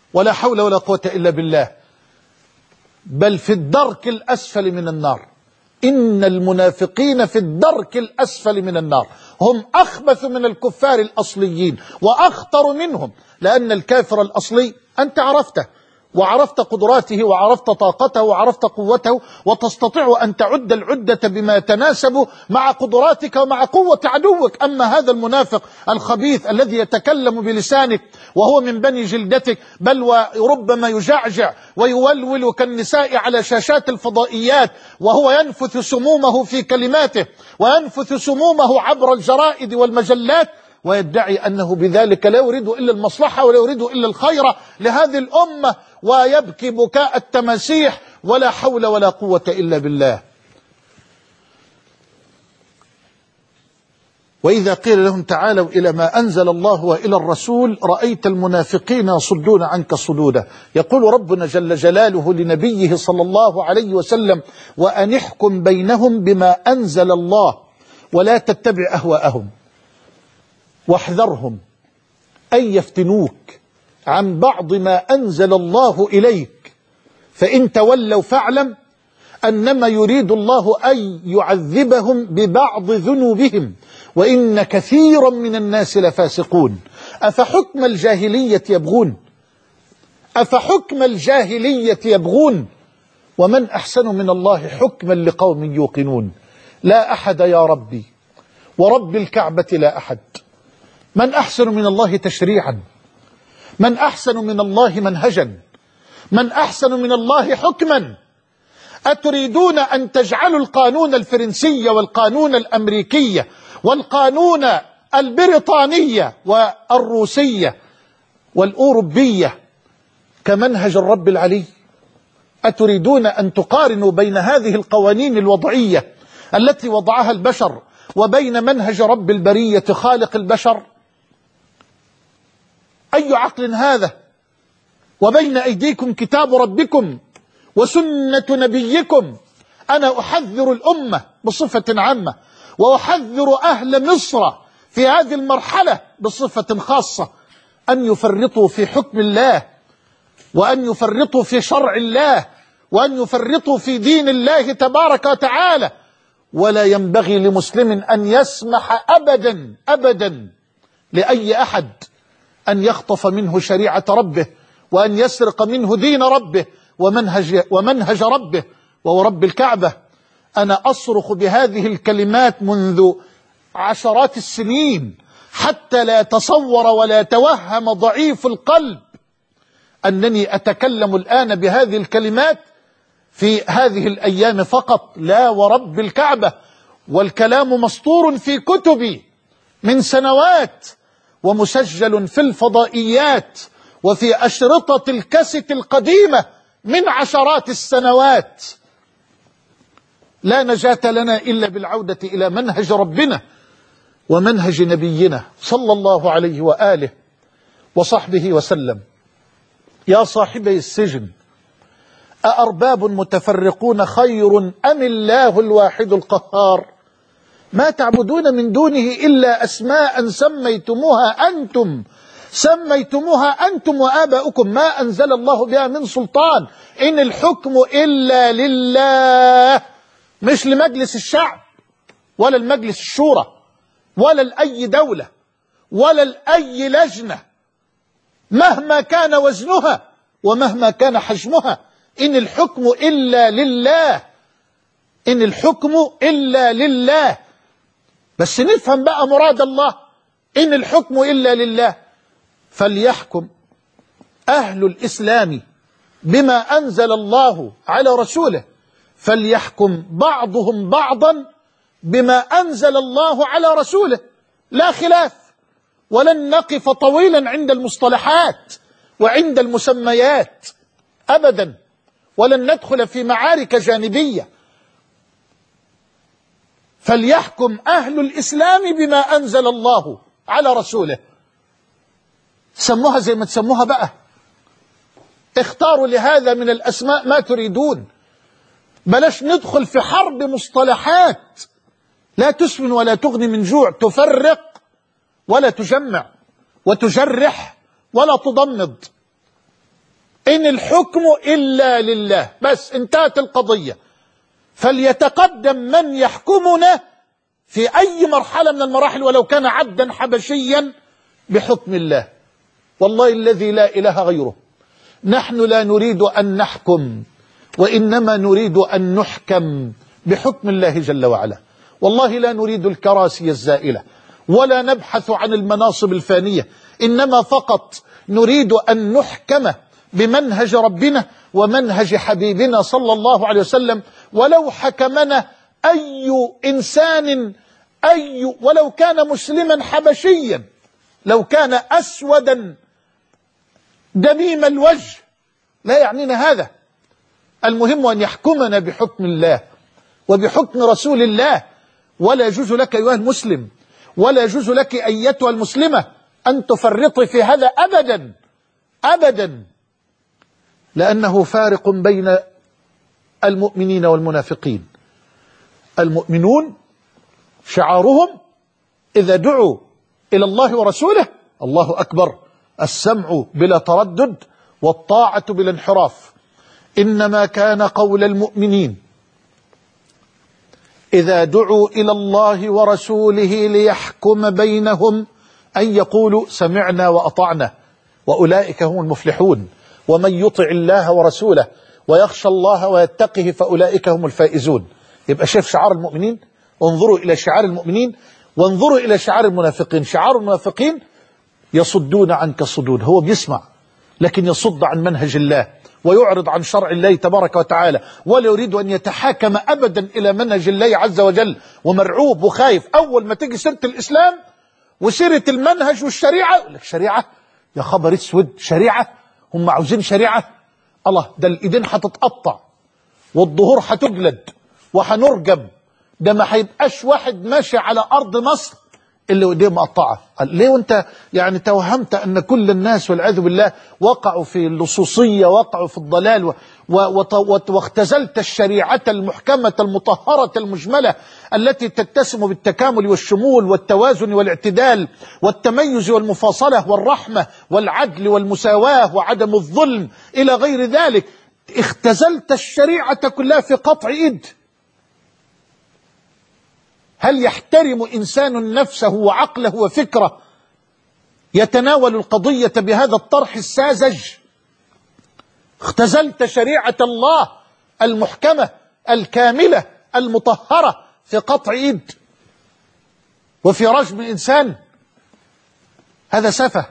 ولا حول ولا قوة إلا بالله، بل في الدرك الأسفل من النار. إن المنافقين في الدرك الأسفل من النار، هم أخبث من الكفار الأصليين وأخطر منهم، لأن الكافر الأصلي أنت عرفته وعرفت قدراته وعرفت طاقته وعرفت قوته، وتستطيع أن تعد العدة بما يتناسب مع قدراتك ومع قوة عدوك. أما هذا المنافق الخبيث الذي يتكلم بلسانك وهو من بني جلدتك، بل وربما يجعجع ويولول كالنساء على شاشات الفضائيات، وهو ينفث سمومه في كلماته وينفث سمومه عبر الجرائد والمجلات، ويدعي أنه بذلك لا يريد إلا المصلحة ولا يريد إلا الخير لهذه الأمة، ويبكي بكاء التماسيح، ولا حول ولا قوة إلا بالله. وإذا قيل لهم تعالوا إلى ما أنزل الله وإلى الرسول رأيت المنافقين يصدون عنك صدودا. يقول ربنا جل جلاله لنبيه صلى الله عليه وسلم: وأن احكم بينهم بما أنزل الله ولا تتبع أهواءهم واحذرهم أن يفتنوك عن بعض ما أنزل الله إليك، فإن تولوا فاعلم أنما يريد الله أن يعذبهم ببعض ذنوبهم وإن كثيرا من الناس لفاسقون. أفحكم الجاهلية يبغون أفحكم الجاهلية يبغون ومن أحسن من الله حكما لقوم يوقنون. لا أحد يا ربي ورب الكعبة لا أحد. من أحسن من الله تشريعا، من أحسن من الله منهجا، من أحسن من الله حكما. أتريدون أن تجعلوا القانون الفرنسي والقانون الأمريكي والقانون البريطانية والروسية والأوروبية كمنهج الرب العلي؟ أتريدون أن تقارنوا بين هذه القوانين الوضعية التي وضعها البشر وبين منهج رب البرية خالق البشر؟ أي عقل هذا؟ وبين أيديكم كتاب ربكم وسنة نبيكم. أنا أحذر الأمة بصفة عامة، وأحذر أهل مصر في هذه المرحلة بصفة خاصة، أن يفرطوا في حكم الله، وأن يفرطوا في شرع الله، وأن يفرطوا في دين الله تبارك وتعالى. ولا ينبغي لمسلم أن يسمح أبدا أبدا لأي أحد أن يخطف منه شريعة ربه، وأن يسرق منه دين ربه ومنهج, ومنهج ربه وهو رب الكعبة. أنا أصرخ بهذه الكلمات منذ عشرات السنين حتى لا يتصور ولا يتوهم ضعيف القلب أنني أتكلم الآن بهذه الكلمات في هذه الأيام فقط، لا ورب الكعبة. والكلام مسطور في كتبي من سنوات، ومسجل في الفضائيات وفي أشرطة الكاسيت القديمة من عشرات السنوات. لا نجاة لنا إلا بالعودة إلى منهج ربنا ومنهج نبينا صلى الله عليه وآله وصحبه وسلم. يا صاحبي السجن، أأرباب متفرقون خير أم الله الواحد القهار؟ ما تعبدون من دونه إلا أسماء سميتموها أنتم سميتموها أنتم وآباؤكم ما أنزل الله بها من سلطان، إن الحكم إلا لله. مش لمجلس الشعب ولا المجلس الشورى ولا لأي دولة ولا لأي لجنة مهما كان وزنها ومهما كان حجمها. إن الحكم إلا لله، إن الحكم إلا لله. بس نفهم بقى مراد الله، إن الحكم إلا لله. فليحكم أهل الإسلام بما أنزل الله على رسوله، فليحكم بعضهم بعضا بما أنزل الله على رسوله، لا خلاف. ولن نقف طويلا عند المصطلحات وعند المسميات أبدا، ولن ندخل في معارك جانبية. فليحكم أهل الإسلام بما أنزل الله على رسوله. سموها زي ما تسموها بقى، اختاروا لهذا من الأسماء ما تريدون. بلاش ندخل في حرب مصطلحات لا تسمن ولا تغني من جوع، تفرق ولا تجمع وتجرح ولا تضمد. إن الحكم إلا لله، بس انتهت القضية. فليتقدم من يحكمنا في أي مرحلة من المراحل ولو كان عبدا حبشيا بحكم الله. والله الذي لا إله غيره، نحن لا نريد أن نحكم، وإنما نريد أن نحكم بحكم الله جل وعلا. والله لا نريد الكراسي الزائلة ولا نبحث عن المناصب الفانية، إنما فقط نريد أن نحكم بمنهج ربنا ومنهج حبيبنا صلى الله عليه وسلم. ولو حكمنا أي إنسان، أي ولو كان مسلما حبشيا، لو كان أسودا دميم الوجه، لا يعنينا هذا. المهم أن يحكمنا بحكم الله وبحكم رسول الله. ولا يجوز لك أيها المسلم، ولا يجوز لك أيتها المسلمة أن تفرطي في هذا أبدا أبدا، لأنه فارق بين المؤمنين والمنافقين. المؤمنون شعارهم إذا دعوا إلى الله ورسوله الله أكبر، السمع بلا تردد والطاعة بلا انحراف. إنما كان قول المؤمنين إذا دعوا إلى الله ورسوله ليحكم بينهم أن يقولوا سمعنا وأطعنا، وأولئك هم المفلحون. ومن يطع الله ورسوله ويخشى الله ويتقه فأولئك هم الفائزون. يبقى شايف شعار المؤمنين؟ انظروا إلى شعار المؤمنين وانظروا إلى شعار المنافقين. شعار المنافقين يصدون عنك صدود، هو بيسمع لكن يصد عن منهج الله ويعرض عن شرع الله تبارك وتعالى، ولا يريد أن يتحاكم أبدا إلى منهج الله عز وجل، ومرعوب وخايف. أول ما تيجي سيرة الإسلام وسيرة المنهج والشريعة يقول لك شريعة، يا خبر اسود، شريعة؟ هم عاوزين شريعة؟ الله، ده الإيدين هتتقطع والظهور هتجلد وهنرجم، ده ما هيبقاش واحد ماشي على أرض مصر اللي ايديه مقطعه. قال ليه؟ وانت يعني توهمت ان كل الناس والعياذ بالله وقعوا في اللصوصيه، وقعوا في الضلال، و و واختزلت الشريعه المحكمه المطهره المجمله التي تتسم بالتكامل والشمول والتوازن والاعتدال والتميز والمفاصله والرحمه والعدل والمساواه وعدم الظلم الى غير ذلك. اختزلت الشريعه كلها في قطع ايد. هل يحترم إنسان نفسه وعقله وفكره يتناول القضية بهذا الطرح الساذج؟ اختزلت شريعة الله المحكمة الكاملة المطهرة في قطع يد وفي رجم إنسان. هذا سفه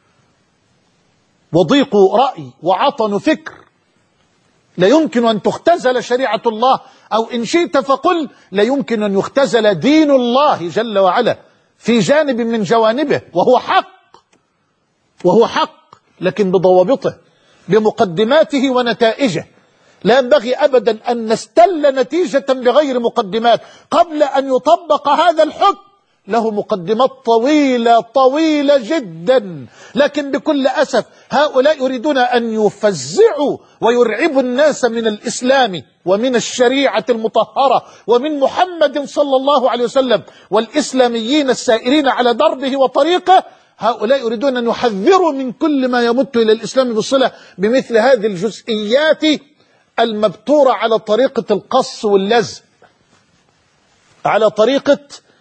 وضيق رأي وعطن فكر. لا يمكن أن تختزل شريعة الله، أو إن شئت فقل لا يمكن أن يختزل دين الله جل وعلا في جانب من جوانبه، وهو حق وهو حق لكن بضوابطه بمقدماته ونتائجه. لا ينبغي أبدا أن نستل نتيجة بغير مقدمات. قبل أن يطبق هذا الحكم له مقدمات طويلة طويلة جدا، لكن بكل أسف هؤلاء يريدون أن يفزعوا ويرعبوا الناس من الإسلام ومن الشريعة المطهرة ومن محمد صلى الله عليه وسلم والإسلاميين السائرين على دربه وطريقه. هؤلاء يريدون أن يحذروا من كل ما يمت إلى الإسلام بالصلة بمثل هذه الجزئيات المبتورة على طريقة القص واللزق، على طريقة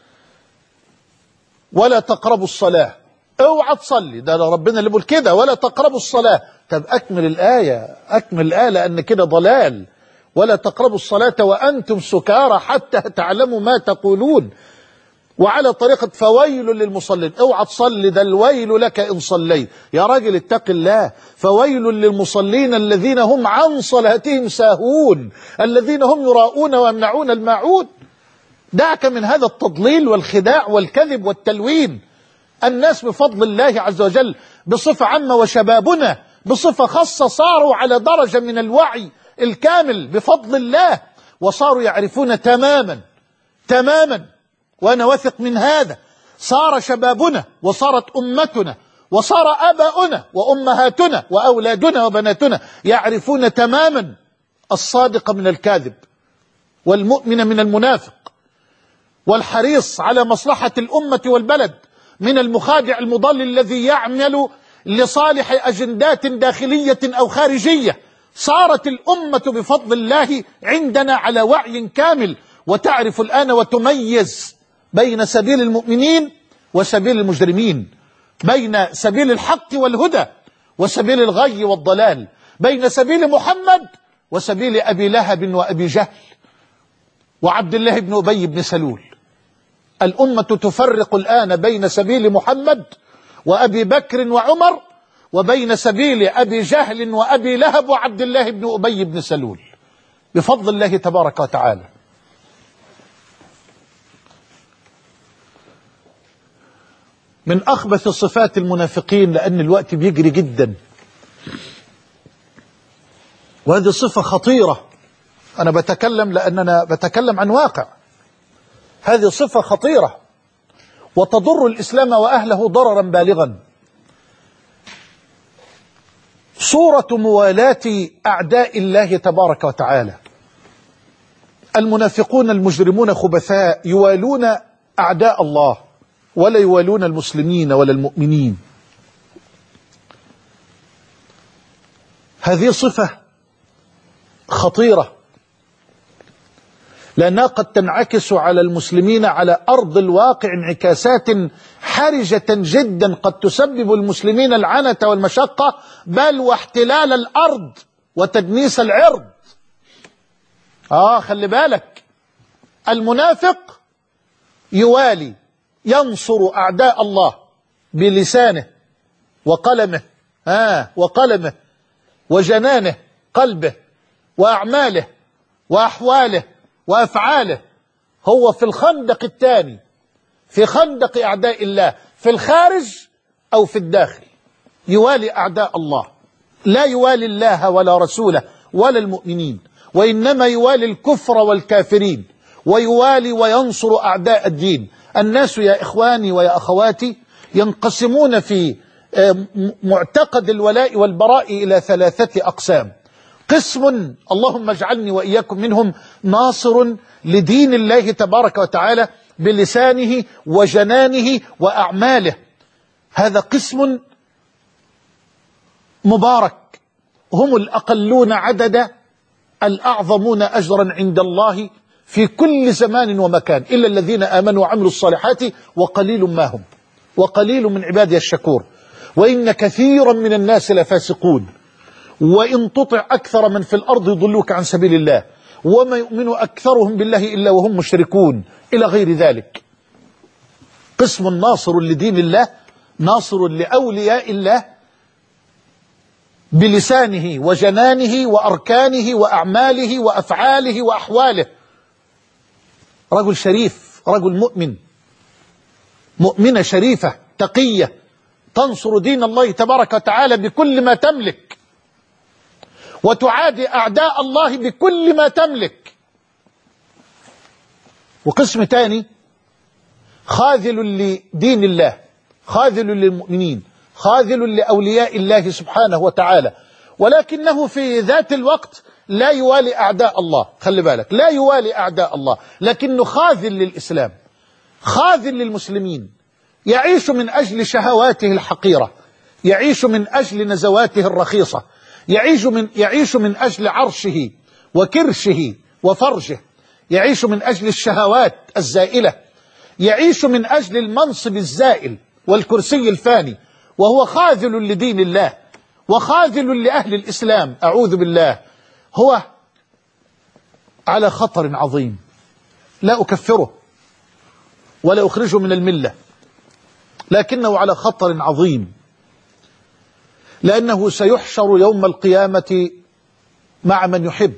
ولا تقربوا الصلاة، اوعى تصلي، ده ربنا اللي بيقول كده ولا تقربوا الصلاة. طب أكمل الآية، أكمل الآية، لأن كده ضلال. ولا تقربوا الصلاة وأنتم سكارى حتى تعلموا ما تقولون. وعلى طريقة فويل للمصلين، اوعى تصلي، ده الويل لك إن صليت. يا راجل اتق الله. فويل للمصلين الذين هم عن صلاتهم ساهون، الذين هم يراؤون ويمنعون الماعون. دعك من هذا التضليل والخداع والكذب والتلوين. الناس بفضل الله عز وجل بصفة عامة وشبابنا بصفة خاصة صاروا على درجة من الوعي الكامل بفضل الله، وصاروا يعرفون تماما تماما، وأنا واثق من هذا. صار شبابنا وصارت أمتنا وصار آباؤنا وأمهاتنا وأولادنا وبناتنا يعرفون تماما الصادق من الكاذب والمؤمن من المنافق، والحريص على مصلحة الأمة والبلد من المخادع المضل الذي يعمل لصالح أجندات داخلية أو خارجية. صارت الأمة بفضل الله عندنا على وعي كامل، وتعرف الآن وتميز بين سبيل المؤمنين وسبيل المجرمين، بين سبيل الحق والهدى وسبيل الغي والضلال، بين سبيل محمد وسبيل أبي لهب وأبي جهل وعبد الله بن أبي بن سلول. الأمة تفرق الآن بين سبيل محمد وأبي بكر وعمر وبين سبيل أبي جهل وأبي لهب وعبد الله بن أبي بن سلول بفضل الله تبارك وتعالى. من أخبث صفات المنافقين، لأن الوقت بيجري جدا، وهذه صفة خطيرة، أنا بتكلم لأننا بتكلم عن واقع، هذه صفة خطيرة وتضر الإسلام وأهله ضررا بالغا. صورة موالاة أعداء الله تبارك وتعالى. المنافقون المجرمون خبثاء يوالون أعداء الله ولا يوالون المسلمين ولا المؤمنين. هذه صفة خطيرة لأنها قد تنعكس على المسلمين على أرض الواقع انعكاسات حرجة جدا، قد تسبب المسلمين العنة والمشقة بل واحتلال الأرض وتدنيس العرض. آه خلي بالك، المنافق يوالي ينصر أعداء الله بلسانه وقلمه آه وقلمه وجنانه قلبه وأعماله وأحواله وأفعاله. هو في الخندق الثاني، في خندق أعداء الله، في الخارج أو في الداخل يوالي أعداء الله، لا يوالي الله ولا رسوله ولا المؤمنين، وإنما يوالي الكفر والكافرين، ويوالي وينصر أعداء الدين. الناس يا إخواني ويا أخواتي ينقسمون في معتقد الولاء والبراء إلى ثلاثة أقسام. قسم اللهم اجعلني وإياكم منهم ناصر لدين الله تبارك وتعالى بلسانه وجنانه وأعماله، هذا قسم مبارك، هم الأقلون عددا الأعظمون أجرا عند الله في كل زمان ومكان، إلا الذين آمنوا وعملوا الصالحات وقليل ما هم، وقليل من عبادي الشكور، وإن كثيرا من الناس لفاسقون، وإن تطع أكثر من في الأرض يضلوك عن سبيل الله، وما يؤمن أكثرهم بالله إلا وهم مشركون، إلى غير ذلك. قسم ناصر لدين الله، ناصر لأولياء الله بلسانه وجنانه وأركانه وأعماله وأفعاله وأحواله، رجل شريف، رجل مؤمن، مؤمنة شريفة تقية تنصر دين الله تبارك وتعالى بكل ما تملك، وتعادي أعداء الله بكل ما تملك. وقسم تاني خاذل لدين الله، خاذل للمؤمنين، خاذل لأولياء الله سبحانه وتعالى، ولكنه في ذات الوقت لا يوالي أعداء الله. خلي بالك، لا يوالي أعداء الله، لكنه خاذل للإسلام، خاذل للمسلمين، يعيش من أجل شهواته الحقيرة، يعيش من أجل نزواته الرخيصة، يعيش من, يعيش من أجل عرشه وكرشه وفرجه، يعيش من أجل الشهوات الزائلة، يعيش من أجل المنصب الزائل والكرسي الفاني، وهو خاذل لدين الله وخاذل لأهل الإسلام. أعوذ بالله، هو على خطر عظيم، لا أكفره ولا أخرجه من الملة، لكنه على خطر عظيم، لأنه سيحشر يوم القيامة مع من يحب،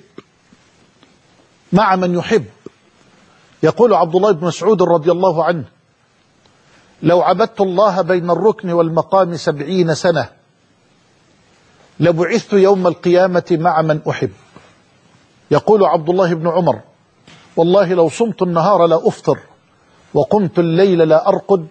مع من يحب. يقول عبد الله بن مسعود رضي الله عنه: لو عبدت الله بين الركن والمقام سبعين سنة لبعثت يوم القيامة مع من أحب. يقول عبد الله بن عمر: والله لو صمت النهار لا أفطر وقمت الليل لا أرقد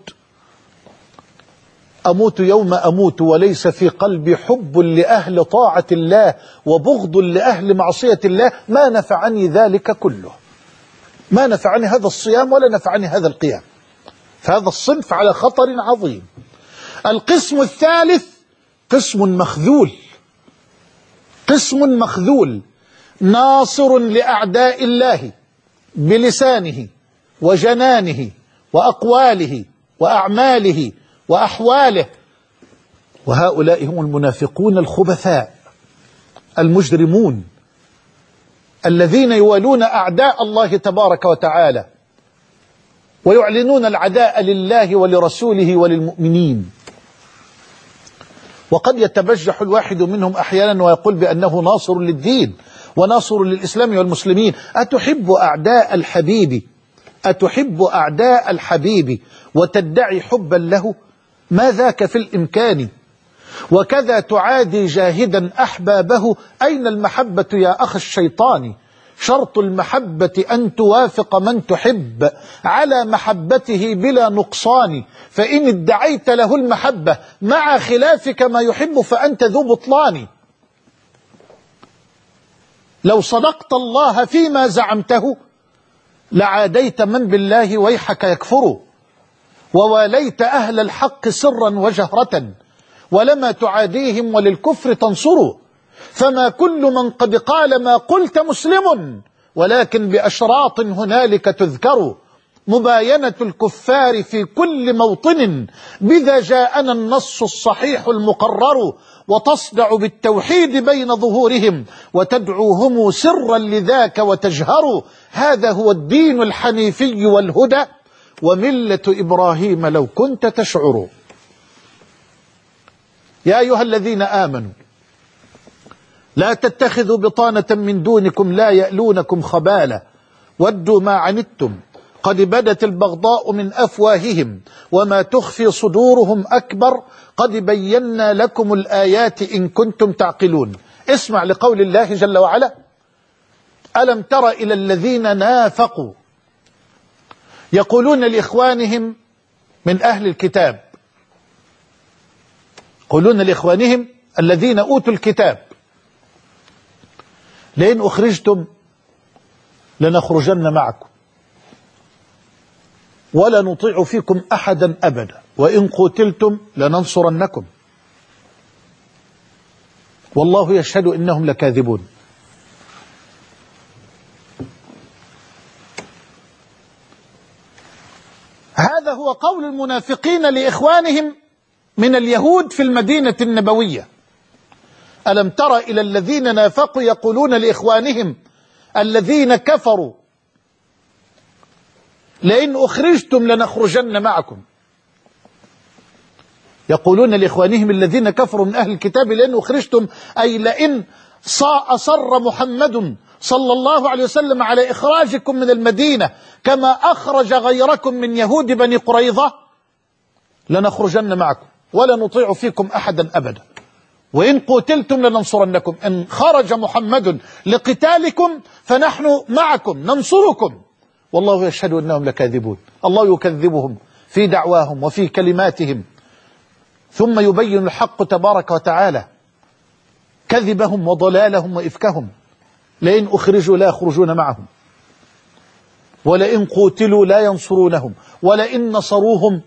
أموت يوم أموت وليس في قلبي حب لأهل طاعة الله وبغض لأهل معصية الله ما نفعني ذلك كله، ما نفعني هذا الصيام ولا نفعني هذا القيام. فهذا الصنف على خطر عظيم. القسم الثالث قسم مخذول، قسم مخذول ناصر لأعداء الله بلسانه وجنانه وأقواله وأعماله وأحواله، وهؤلاء هم المنافقون الخبثاء المجرمون الذين يوالون أعداء الله تبارك وتعالى ويعلنون العداء لله ولرسوله وللمؤمنين. وقد يتبجح الواحد منهم أحيانا ويقول بأنه ناصر للدين وناصر للإسلام والمسلمين. أتحب أعداء الحبيب أتحب أعداء الحبيب وتدعي حبا له؟ ما ذاك في الإمكان. وكذا تعادي جاهدا أحبابه. أين المحبة يا أخ الشيطان؟ شرط المحبة أن توافق من تحب على محبته بلا نقصان، فإن ادعيت له المحبة مع خلافك ما يحب فأنت ذو بطلان. لو صدقت الله فيما زعمته لعاديت من بالله ويحك يكفر، وواليت أهل الحق سرا وجهرة، ولما تعاديهم وللكفر تنصر. فما كل من قد قال ما قلت مسلم، ولكن بأشراط هنالك تذكر. مباينة الكفار في كل موطن، بذا جاءنا النص الصحيح المقرر. وتصدع بالتوحيد بين ظهورهم، وتدعوهم سرا لذاك وتجهر. هذا هو الدين الحنيفي والهدى، وملة إبراهيم لو كنت تشعر. يا أيها الذين آمنوا لا تتخذوا بطانة من دونكم لا يألونكم خبالا ودوا ما عنتم قد بدت البغضاء من أفواههم وما تخفي صدورهم أكبر قد بينا لكم الآيات إن كنتم تعقلون. اسمع لقول الله جل وعلا: ألم تر إلى الذين نافقوا يقولون لإخوانهم من أهل الكتاب، يقولون لإخوانهم الذين أوتوا الكتاب: لئن أخرجتم لنخرجن معكم ولا نطيع فيكم أحدا أبدا وإن قتلتم لننصرنكم والله يشهد إنهم لكاذبون. هذا هو قول المنافقين لإخوانهم من اليهود في المدينة النبوية. ألم تر إلى الذين نافقوا يقولون لإخوانهم الذين كفروا: لئن أخرجتم لنخرجن معكم. يقولون لإخوانهم الذين كفروا من أهل الكتاب: لئن أخرجتم، أي لئن أصر محمد صلى الله عليه وسلم على إخراجكم من المدينة كما أخرج غيركم من يهود بني قريظة لنخرجن معكم ولا نطيع فيكم أحدا أبدا وإن قتلتم لننصرنكم. إن خرج محمد لقتالكم فنحن معكم ننصركم والله يشهد أنهم لكاذبون. الله يكذبهم في دعواهم وفي كلماتهم، ثم يبين الحق تبارك وتعالى كذبهم وضلالهم وإفكهم. لئن أخرجوا لا يخرجون معهم ولئن قتلوا لا ينصرونهم ولئن نصروهم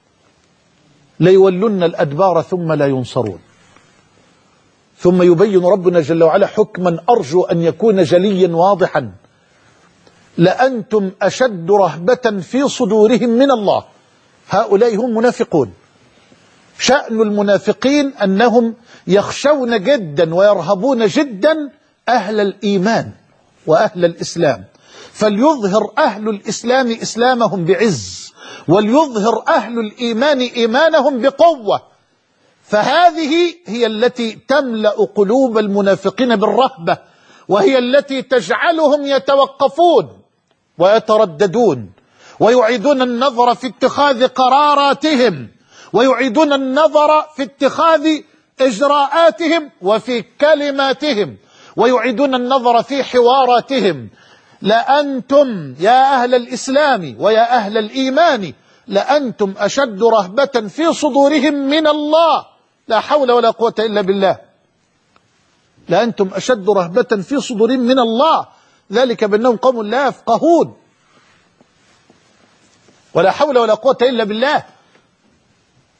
ليولن الأدبار ثم لا ينصرون. ثم يبين ربنا جل وعلا حكما أرجو أن يكون جليا واضحا: لأنتم أشد رهبة في صدورهم من الله. هؤلاء هم منافقون. شأن المنافقين أنهم يخشون جدا ويرهبون جدا أهل الإيمان وأهل الإسلام، فليظهر أهل الإسلام إسلامهم بعز وليظهر أهل الإيمان إيمانهم بقوة. فهذه هي التي تملأ قلوب المنافقين بالرهبة، وهي التي تجعلهم يتوقفون ويترددون ويعيدون النظر في اتخاذ قراراتهم ويعيدون النظر في اتخاذ إجراءاتهم وفي كلماتهم ويعيدون النظر في حواراتهم. لأنتم يا أهل الإسلام ويا أهل الإيمان لأنتم أشد رهبة في صدورهم من الله. لا حول ولا قوة إلا بالله. لأنتم أشد رهبة في صدورهم من الله، ذلك بأنهم قوم لا يفقهون. ولا حول ولا قوة إلا بالله.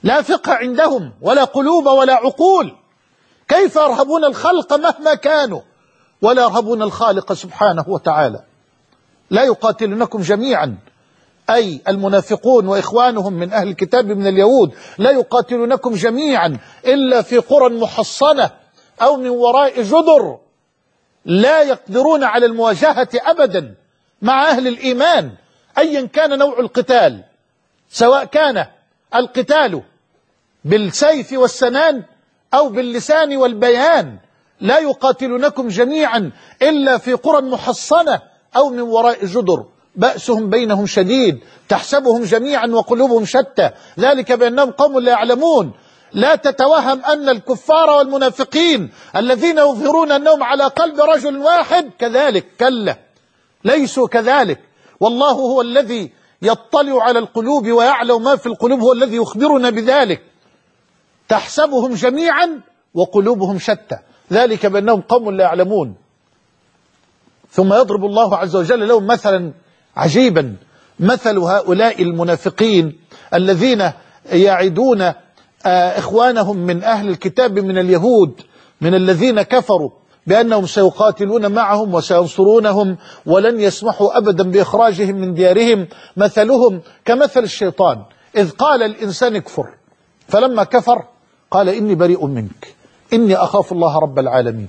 لا فقه عندهم ولا قلوب ولا عقول. كيف يرهبون الخلق مهما كانوا ولا يرهبون الخالق سبحانه وتعالى؟ لا يقاتلونكم جميعا، أي المنافقون وإخوانهم من أهل الكتاب من اليهود، لا يقاتلونكم جميعا إلا في قرى محصنة أو من وراء جدر، لا يقدرون على المواجهة أبدا مع أهل الإيمان أيا كان نوع القتال، سواء كان القتال بالسيف والسنان أو باللسان والبيان. لا يقاتلونكم جميعا إلا في قرى محصنة أو من وراء جدر، بأسهم بينهم شديد، تحسبهم جميعا وقلوبهم شتى، ذلك بأنهم قوم لا يعلمون. لا تتوهم أن الكفار والمنافقين الذين يظهرون أنهم على قلب رجل واحد كذلك، كلا، ليسوا كذلك. والله هو الذي يطلع على القلوب ويعلم ما في القلوب، هو الذي يخبرنا بذلك. تحسبهم جميعا وقلوبهم شتى، ذلك بأنهم قوم لا يعلمون. ثم يضرب الله عز وجل لهم مثلا عجيبا، مثل هؤلاء المنافقين الذين يعدون إخوانهم من أهل الكتاب من اليهود من الذين كفروا بأنهم سيقاتلون معهم وسينصرونهم ولن يسمحوا أبدا بإخراجهم من ديارهم. مثلهم كمثل الشيطان إذ قال الإنسان اكفر، فلما كفر قال إني بريء منك إني أخاف الله رب العالمين.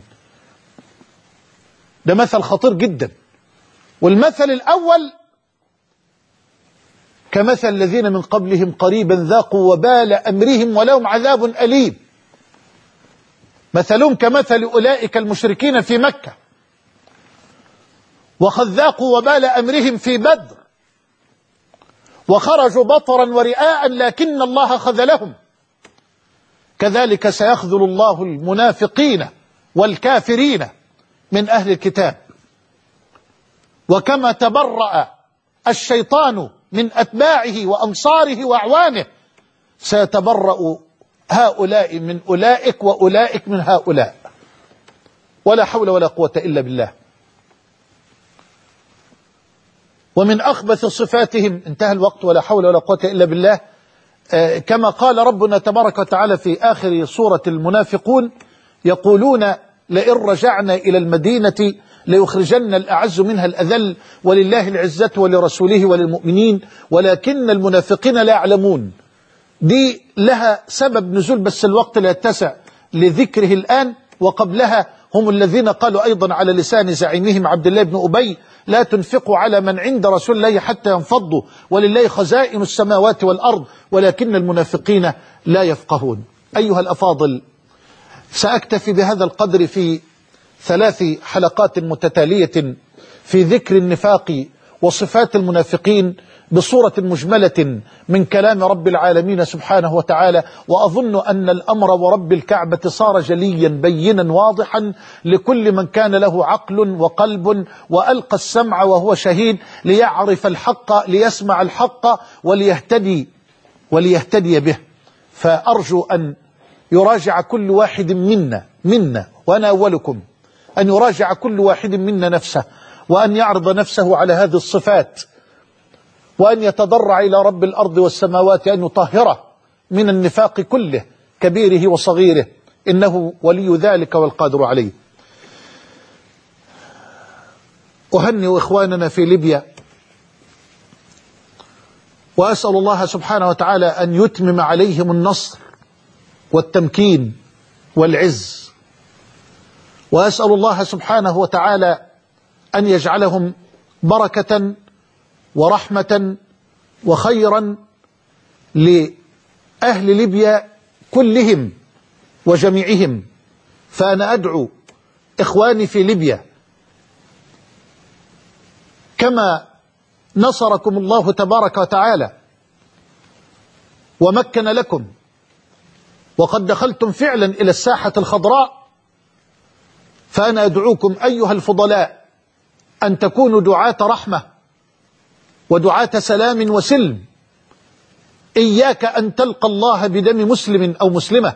ده مثل خطير جدا. والمثل الأول كمثل الذين من قبلهم قريبا ذاقوا وبال أمرهم ولهم عذاب أليم. مثلهم كمثل أولئك المشركين في مكة، وقد ذاقوا وبال أمرهم في بدر، وخرجوا بطرا ورئاء لكن الله خذلهم. كذلك سيخذل الله المنافقين والكافرين من أهل الكتاب. وكما تبرأ الشيطان من أتباعه وأنصاره وأعوانه سيتبرأ هؤلاء من أولئك وأولئك من هؤلاء، ولا حول ولا قوة إلا بالله. ومن أخبث صفاتهم، انتهى الوقت ولا حول ولا قوة إلا بالله، آه كما قال ربنا تبارك وتعالى في آخر سورة المنافقون: يقولون لئن رجعنا إلى المدينة ليخرجن الأعز منها الأذل ولله العزة ولرسوله وللمؤمنين ولكن المنافقين لا يعلمون. دي لها سبب نزول بس الوقت لا يتسع لذكره الآن. وقبلها هم الذين قالوا أيضا على لسان زعيمهم عبد الله بن أبي: لا تنفقوا على من عند رسول الله حتى ينفضوا ولله خزائن السماوات والأرض ولكن المنافقين لا يفقهون. أيها الأفاضل، سأكتفي بهذا القدر في ثلاث حلقات متتالية في ذكر النفاق وصفات المنافقين بصورة مجملة من كلام رب العالمين سبحانه وتعالى. وأظن أن الأمر ورب الكعبة صار جليا بينا واضحا لكل من كان له عقل وقلب وألقى السمع وهو شهيد ليعرف الحق، ليسمع الحق وليهتدي وليهتدي به. فأرجو أن يراجع كل واحد منا منا وأنا أولكم أن يراجع كل واحد منا نفسه، وأن يعرض نفسه على هذه الصفات، وأن يتضرع إلى رب الأرض والسماوات أن يطهره من النفاق كله كبيره وصغيره، إنه ولي ذلك والقادر عليه. أهنئ إخواننا في ليبيا، وأسأل الله سبحانه وتعالى أن يتمم عليهم النصر والتمكين والعز، وأسأل الله سبحانه وتعالى أن يجعلهم بركة ورحمة وخيرا لأهل ليبيا كلهم وجميعهم. فأنا أدعو إخواني في ليبيا كما نصركم الله تبارك وتعالى ومكن لكم وقد دخلتم فعلا إلى الساحة الخضراء، فأنا أدعوكم أيها الفضلاء أن تكونوا دعاة رحمة ودعاة سلام وسلم. إياك أن تلقى الله بدم مسلم أو مسلمة،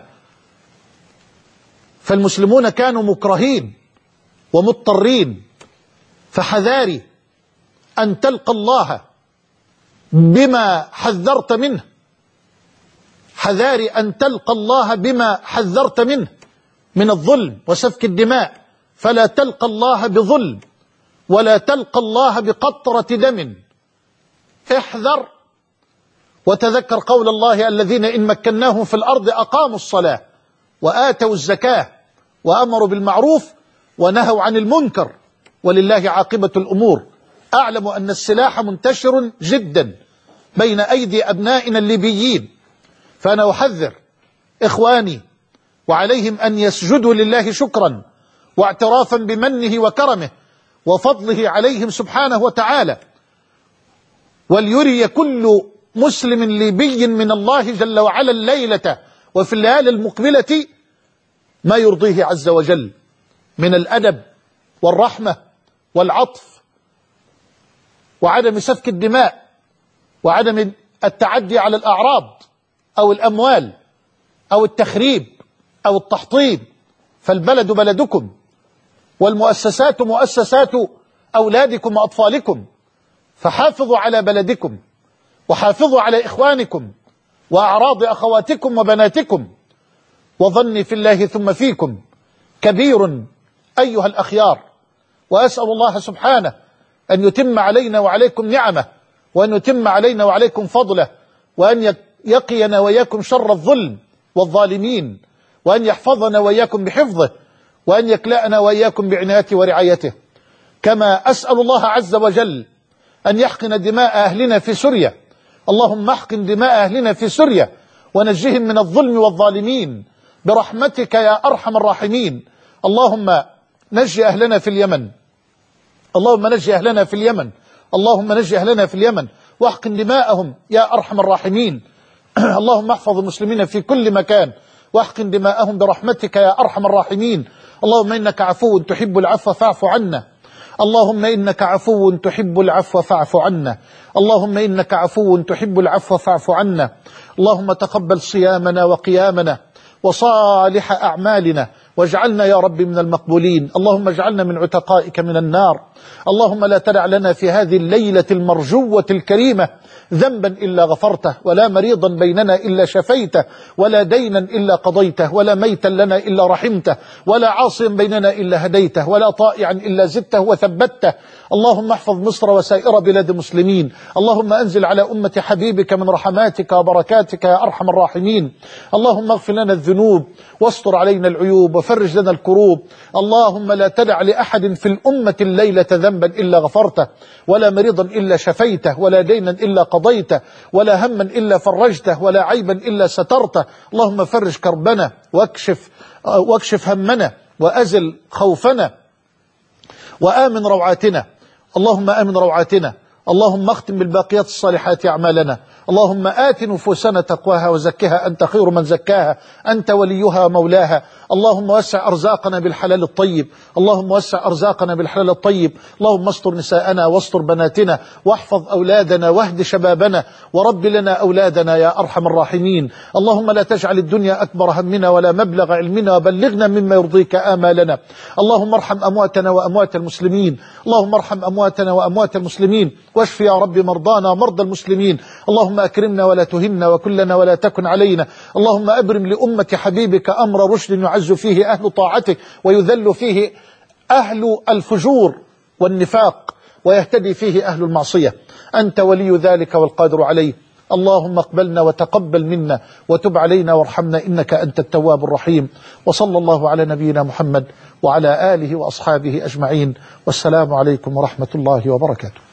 فالمسلمون كانوا مكرهين ومضطرين، فحذاري أن تلقى الله بما حذرت منه، حذار أن تلقى الله بما حذرت منه من الظلم وسفك الدماء، فلا تلقى الله بظلم ولا تلقى الله بقطرة دم. احذر وتذكر قول الله: الذين إن مكناهم في الأرض أقاموا الصلاة وآتوا الزكاة وأمروا بالمعروف ونهوا عن المنكر ولله عاقبة الأمور. أعلم أن السلاح منتشر جدا بين أيدي أبنائنا الليبيين، فأنا أحذر إخواني وعليهم أن يسجدوا لله شكرا واعترافا بمنه وكرمه وفضله عليهم سبحانه وتعالى، وليري كل مسلم ليبي من الله جل وعلا الليلة وفي الليالي المقبلة ما يرضيه عز وجل من الأدب والرحمة والعطف وعدم سفك الدماء وعدم التعدي على الأعراض أو الأموال أو التخريب أو التحطيم. فالبلد بلدكم والمؤسسات مؤسسات أولادكم وأطفالكم، فحافظوا على بلدكم وحافظوا على إخوانكم وأعراض أخواتكم وبناتكم. وظني في الله ثم فيكم كبير أيها الأخيار، وأسأل الله سبحانه أن يتم علينا وعليكم نعمه، وأن يتم علينا وعليكم فضله، وأن يقينا وإياكم شر الظلم والظالمين، وأن يحفظنا وإياكم بحفظه، وأن يكلأنا وإياكم بعنايته ورعايته. كما أسأل الله عز وجل أن يحقن دماء أهلنا في سوريا. اللهم احقن دماء أهلنا في سوريا ونجهم من الظلم والظالمين برحمتك يا أرحم الراحمين. اللهم نجي أهلنا في اليمن، اللهم نجي أهلنا في اليمن، اللهم نجي أهلنا في اليمن واحقن دماءهم يا أرحم الراحمين. اللهم احفظ المسلمين في كل مكان واحقن دماءهم برحمتك يا أرحم الراحمين. اللهم إنك عفو تحب العفو فاعف عنا، اللهم إنك عفو تحب العفو فاعف عنا، اللهم إنك عفو تحب العفو فاعف عنا. اللهم تقبل صيامنا وقيامنا وصالح أعمالنا واجعلنا يا رب من المقبولين. اللهم اجعلنا من عتقائك من النار. اللهم لا تدع لنا في هذه الليلة المرجوة الكريمة ذنبا إلا غفرته، ولا مريضا بيننا إلا شفيته، ولا دينا إلا قضيته، ولا ميتا لنا إلا رحمته، ولا عاصيا بيننا إلا هديته، ولا طائعا إلا زدته وثبته. اللهم احفظ مصر وسائر بلاد المسلمين. اللهم أنزل على أمة حبيبك من رحماتك وبركاتك يا أرحم الراحمين. اللهم اغفر لنا الذنوب واستر علينا العيوب وفرج لنا الكروب. اللهم لا تدع لأحد في الأمة الليلة ذنبا إلا غفرته، ولا مريضا إلا شفيته، ولا دينا إلا قضيته، ولا هما إلا فرجته، ولا عيبا إلا سترته. اللهم فرج كربنا واكشف, واكشف همنا وأزل خوفنا وآمن روعاتنا. اللهم آمن روعاتنا. اللهم اختم بالباقيات الصالحات أعمالنا. اللهم آت نفوسنا تقواها وزكها أنت خير من زكاها، أنت وليها ومولاها. اللهم وسع أرزاقنا بالحلال الطيب، اللهم وسع أرزاقنا بالحلال الطيب. اللهم استر نساءنا واستر بناتنا واحفظ أولادنا واهد شبابنا ورب لنا أولادنا يا أرحم الراحمين. اللهم لا تجعل الدنيا أكبر همنا ولا مبلغ علمنا، وبلغنا مما يرضيك آمالنا. اللهم ارحم أمواتنا وأموات المسلمين، اللهم ارحم أمواتنا وأموات المسلمين، واشف يا رب مرضانا ومرضى المسلمين. اللهم أكرمنا ولا تهنا وكلنا ولا تكن علينا. اللهم أبرم لأمة حبيبك أمر رشد يعز فيه أهل طاعتك ويذل فيه أهل الفجور والنفاق ويهتدي فيه أهل المعصية. أنت ولي ذلك والقادر عليه. اللهم اقبلنا وتقبل منا وتب علينا وارحمنا إنك أنت التواب الرحيم. وصلى الله على نبينا محمد وعلى آله وأصحابه أجمعين، والسلام عليكم ورحمة الله وبركاته.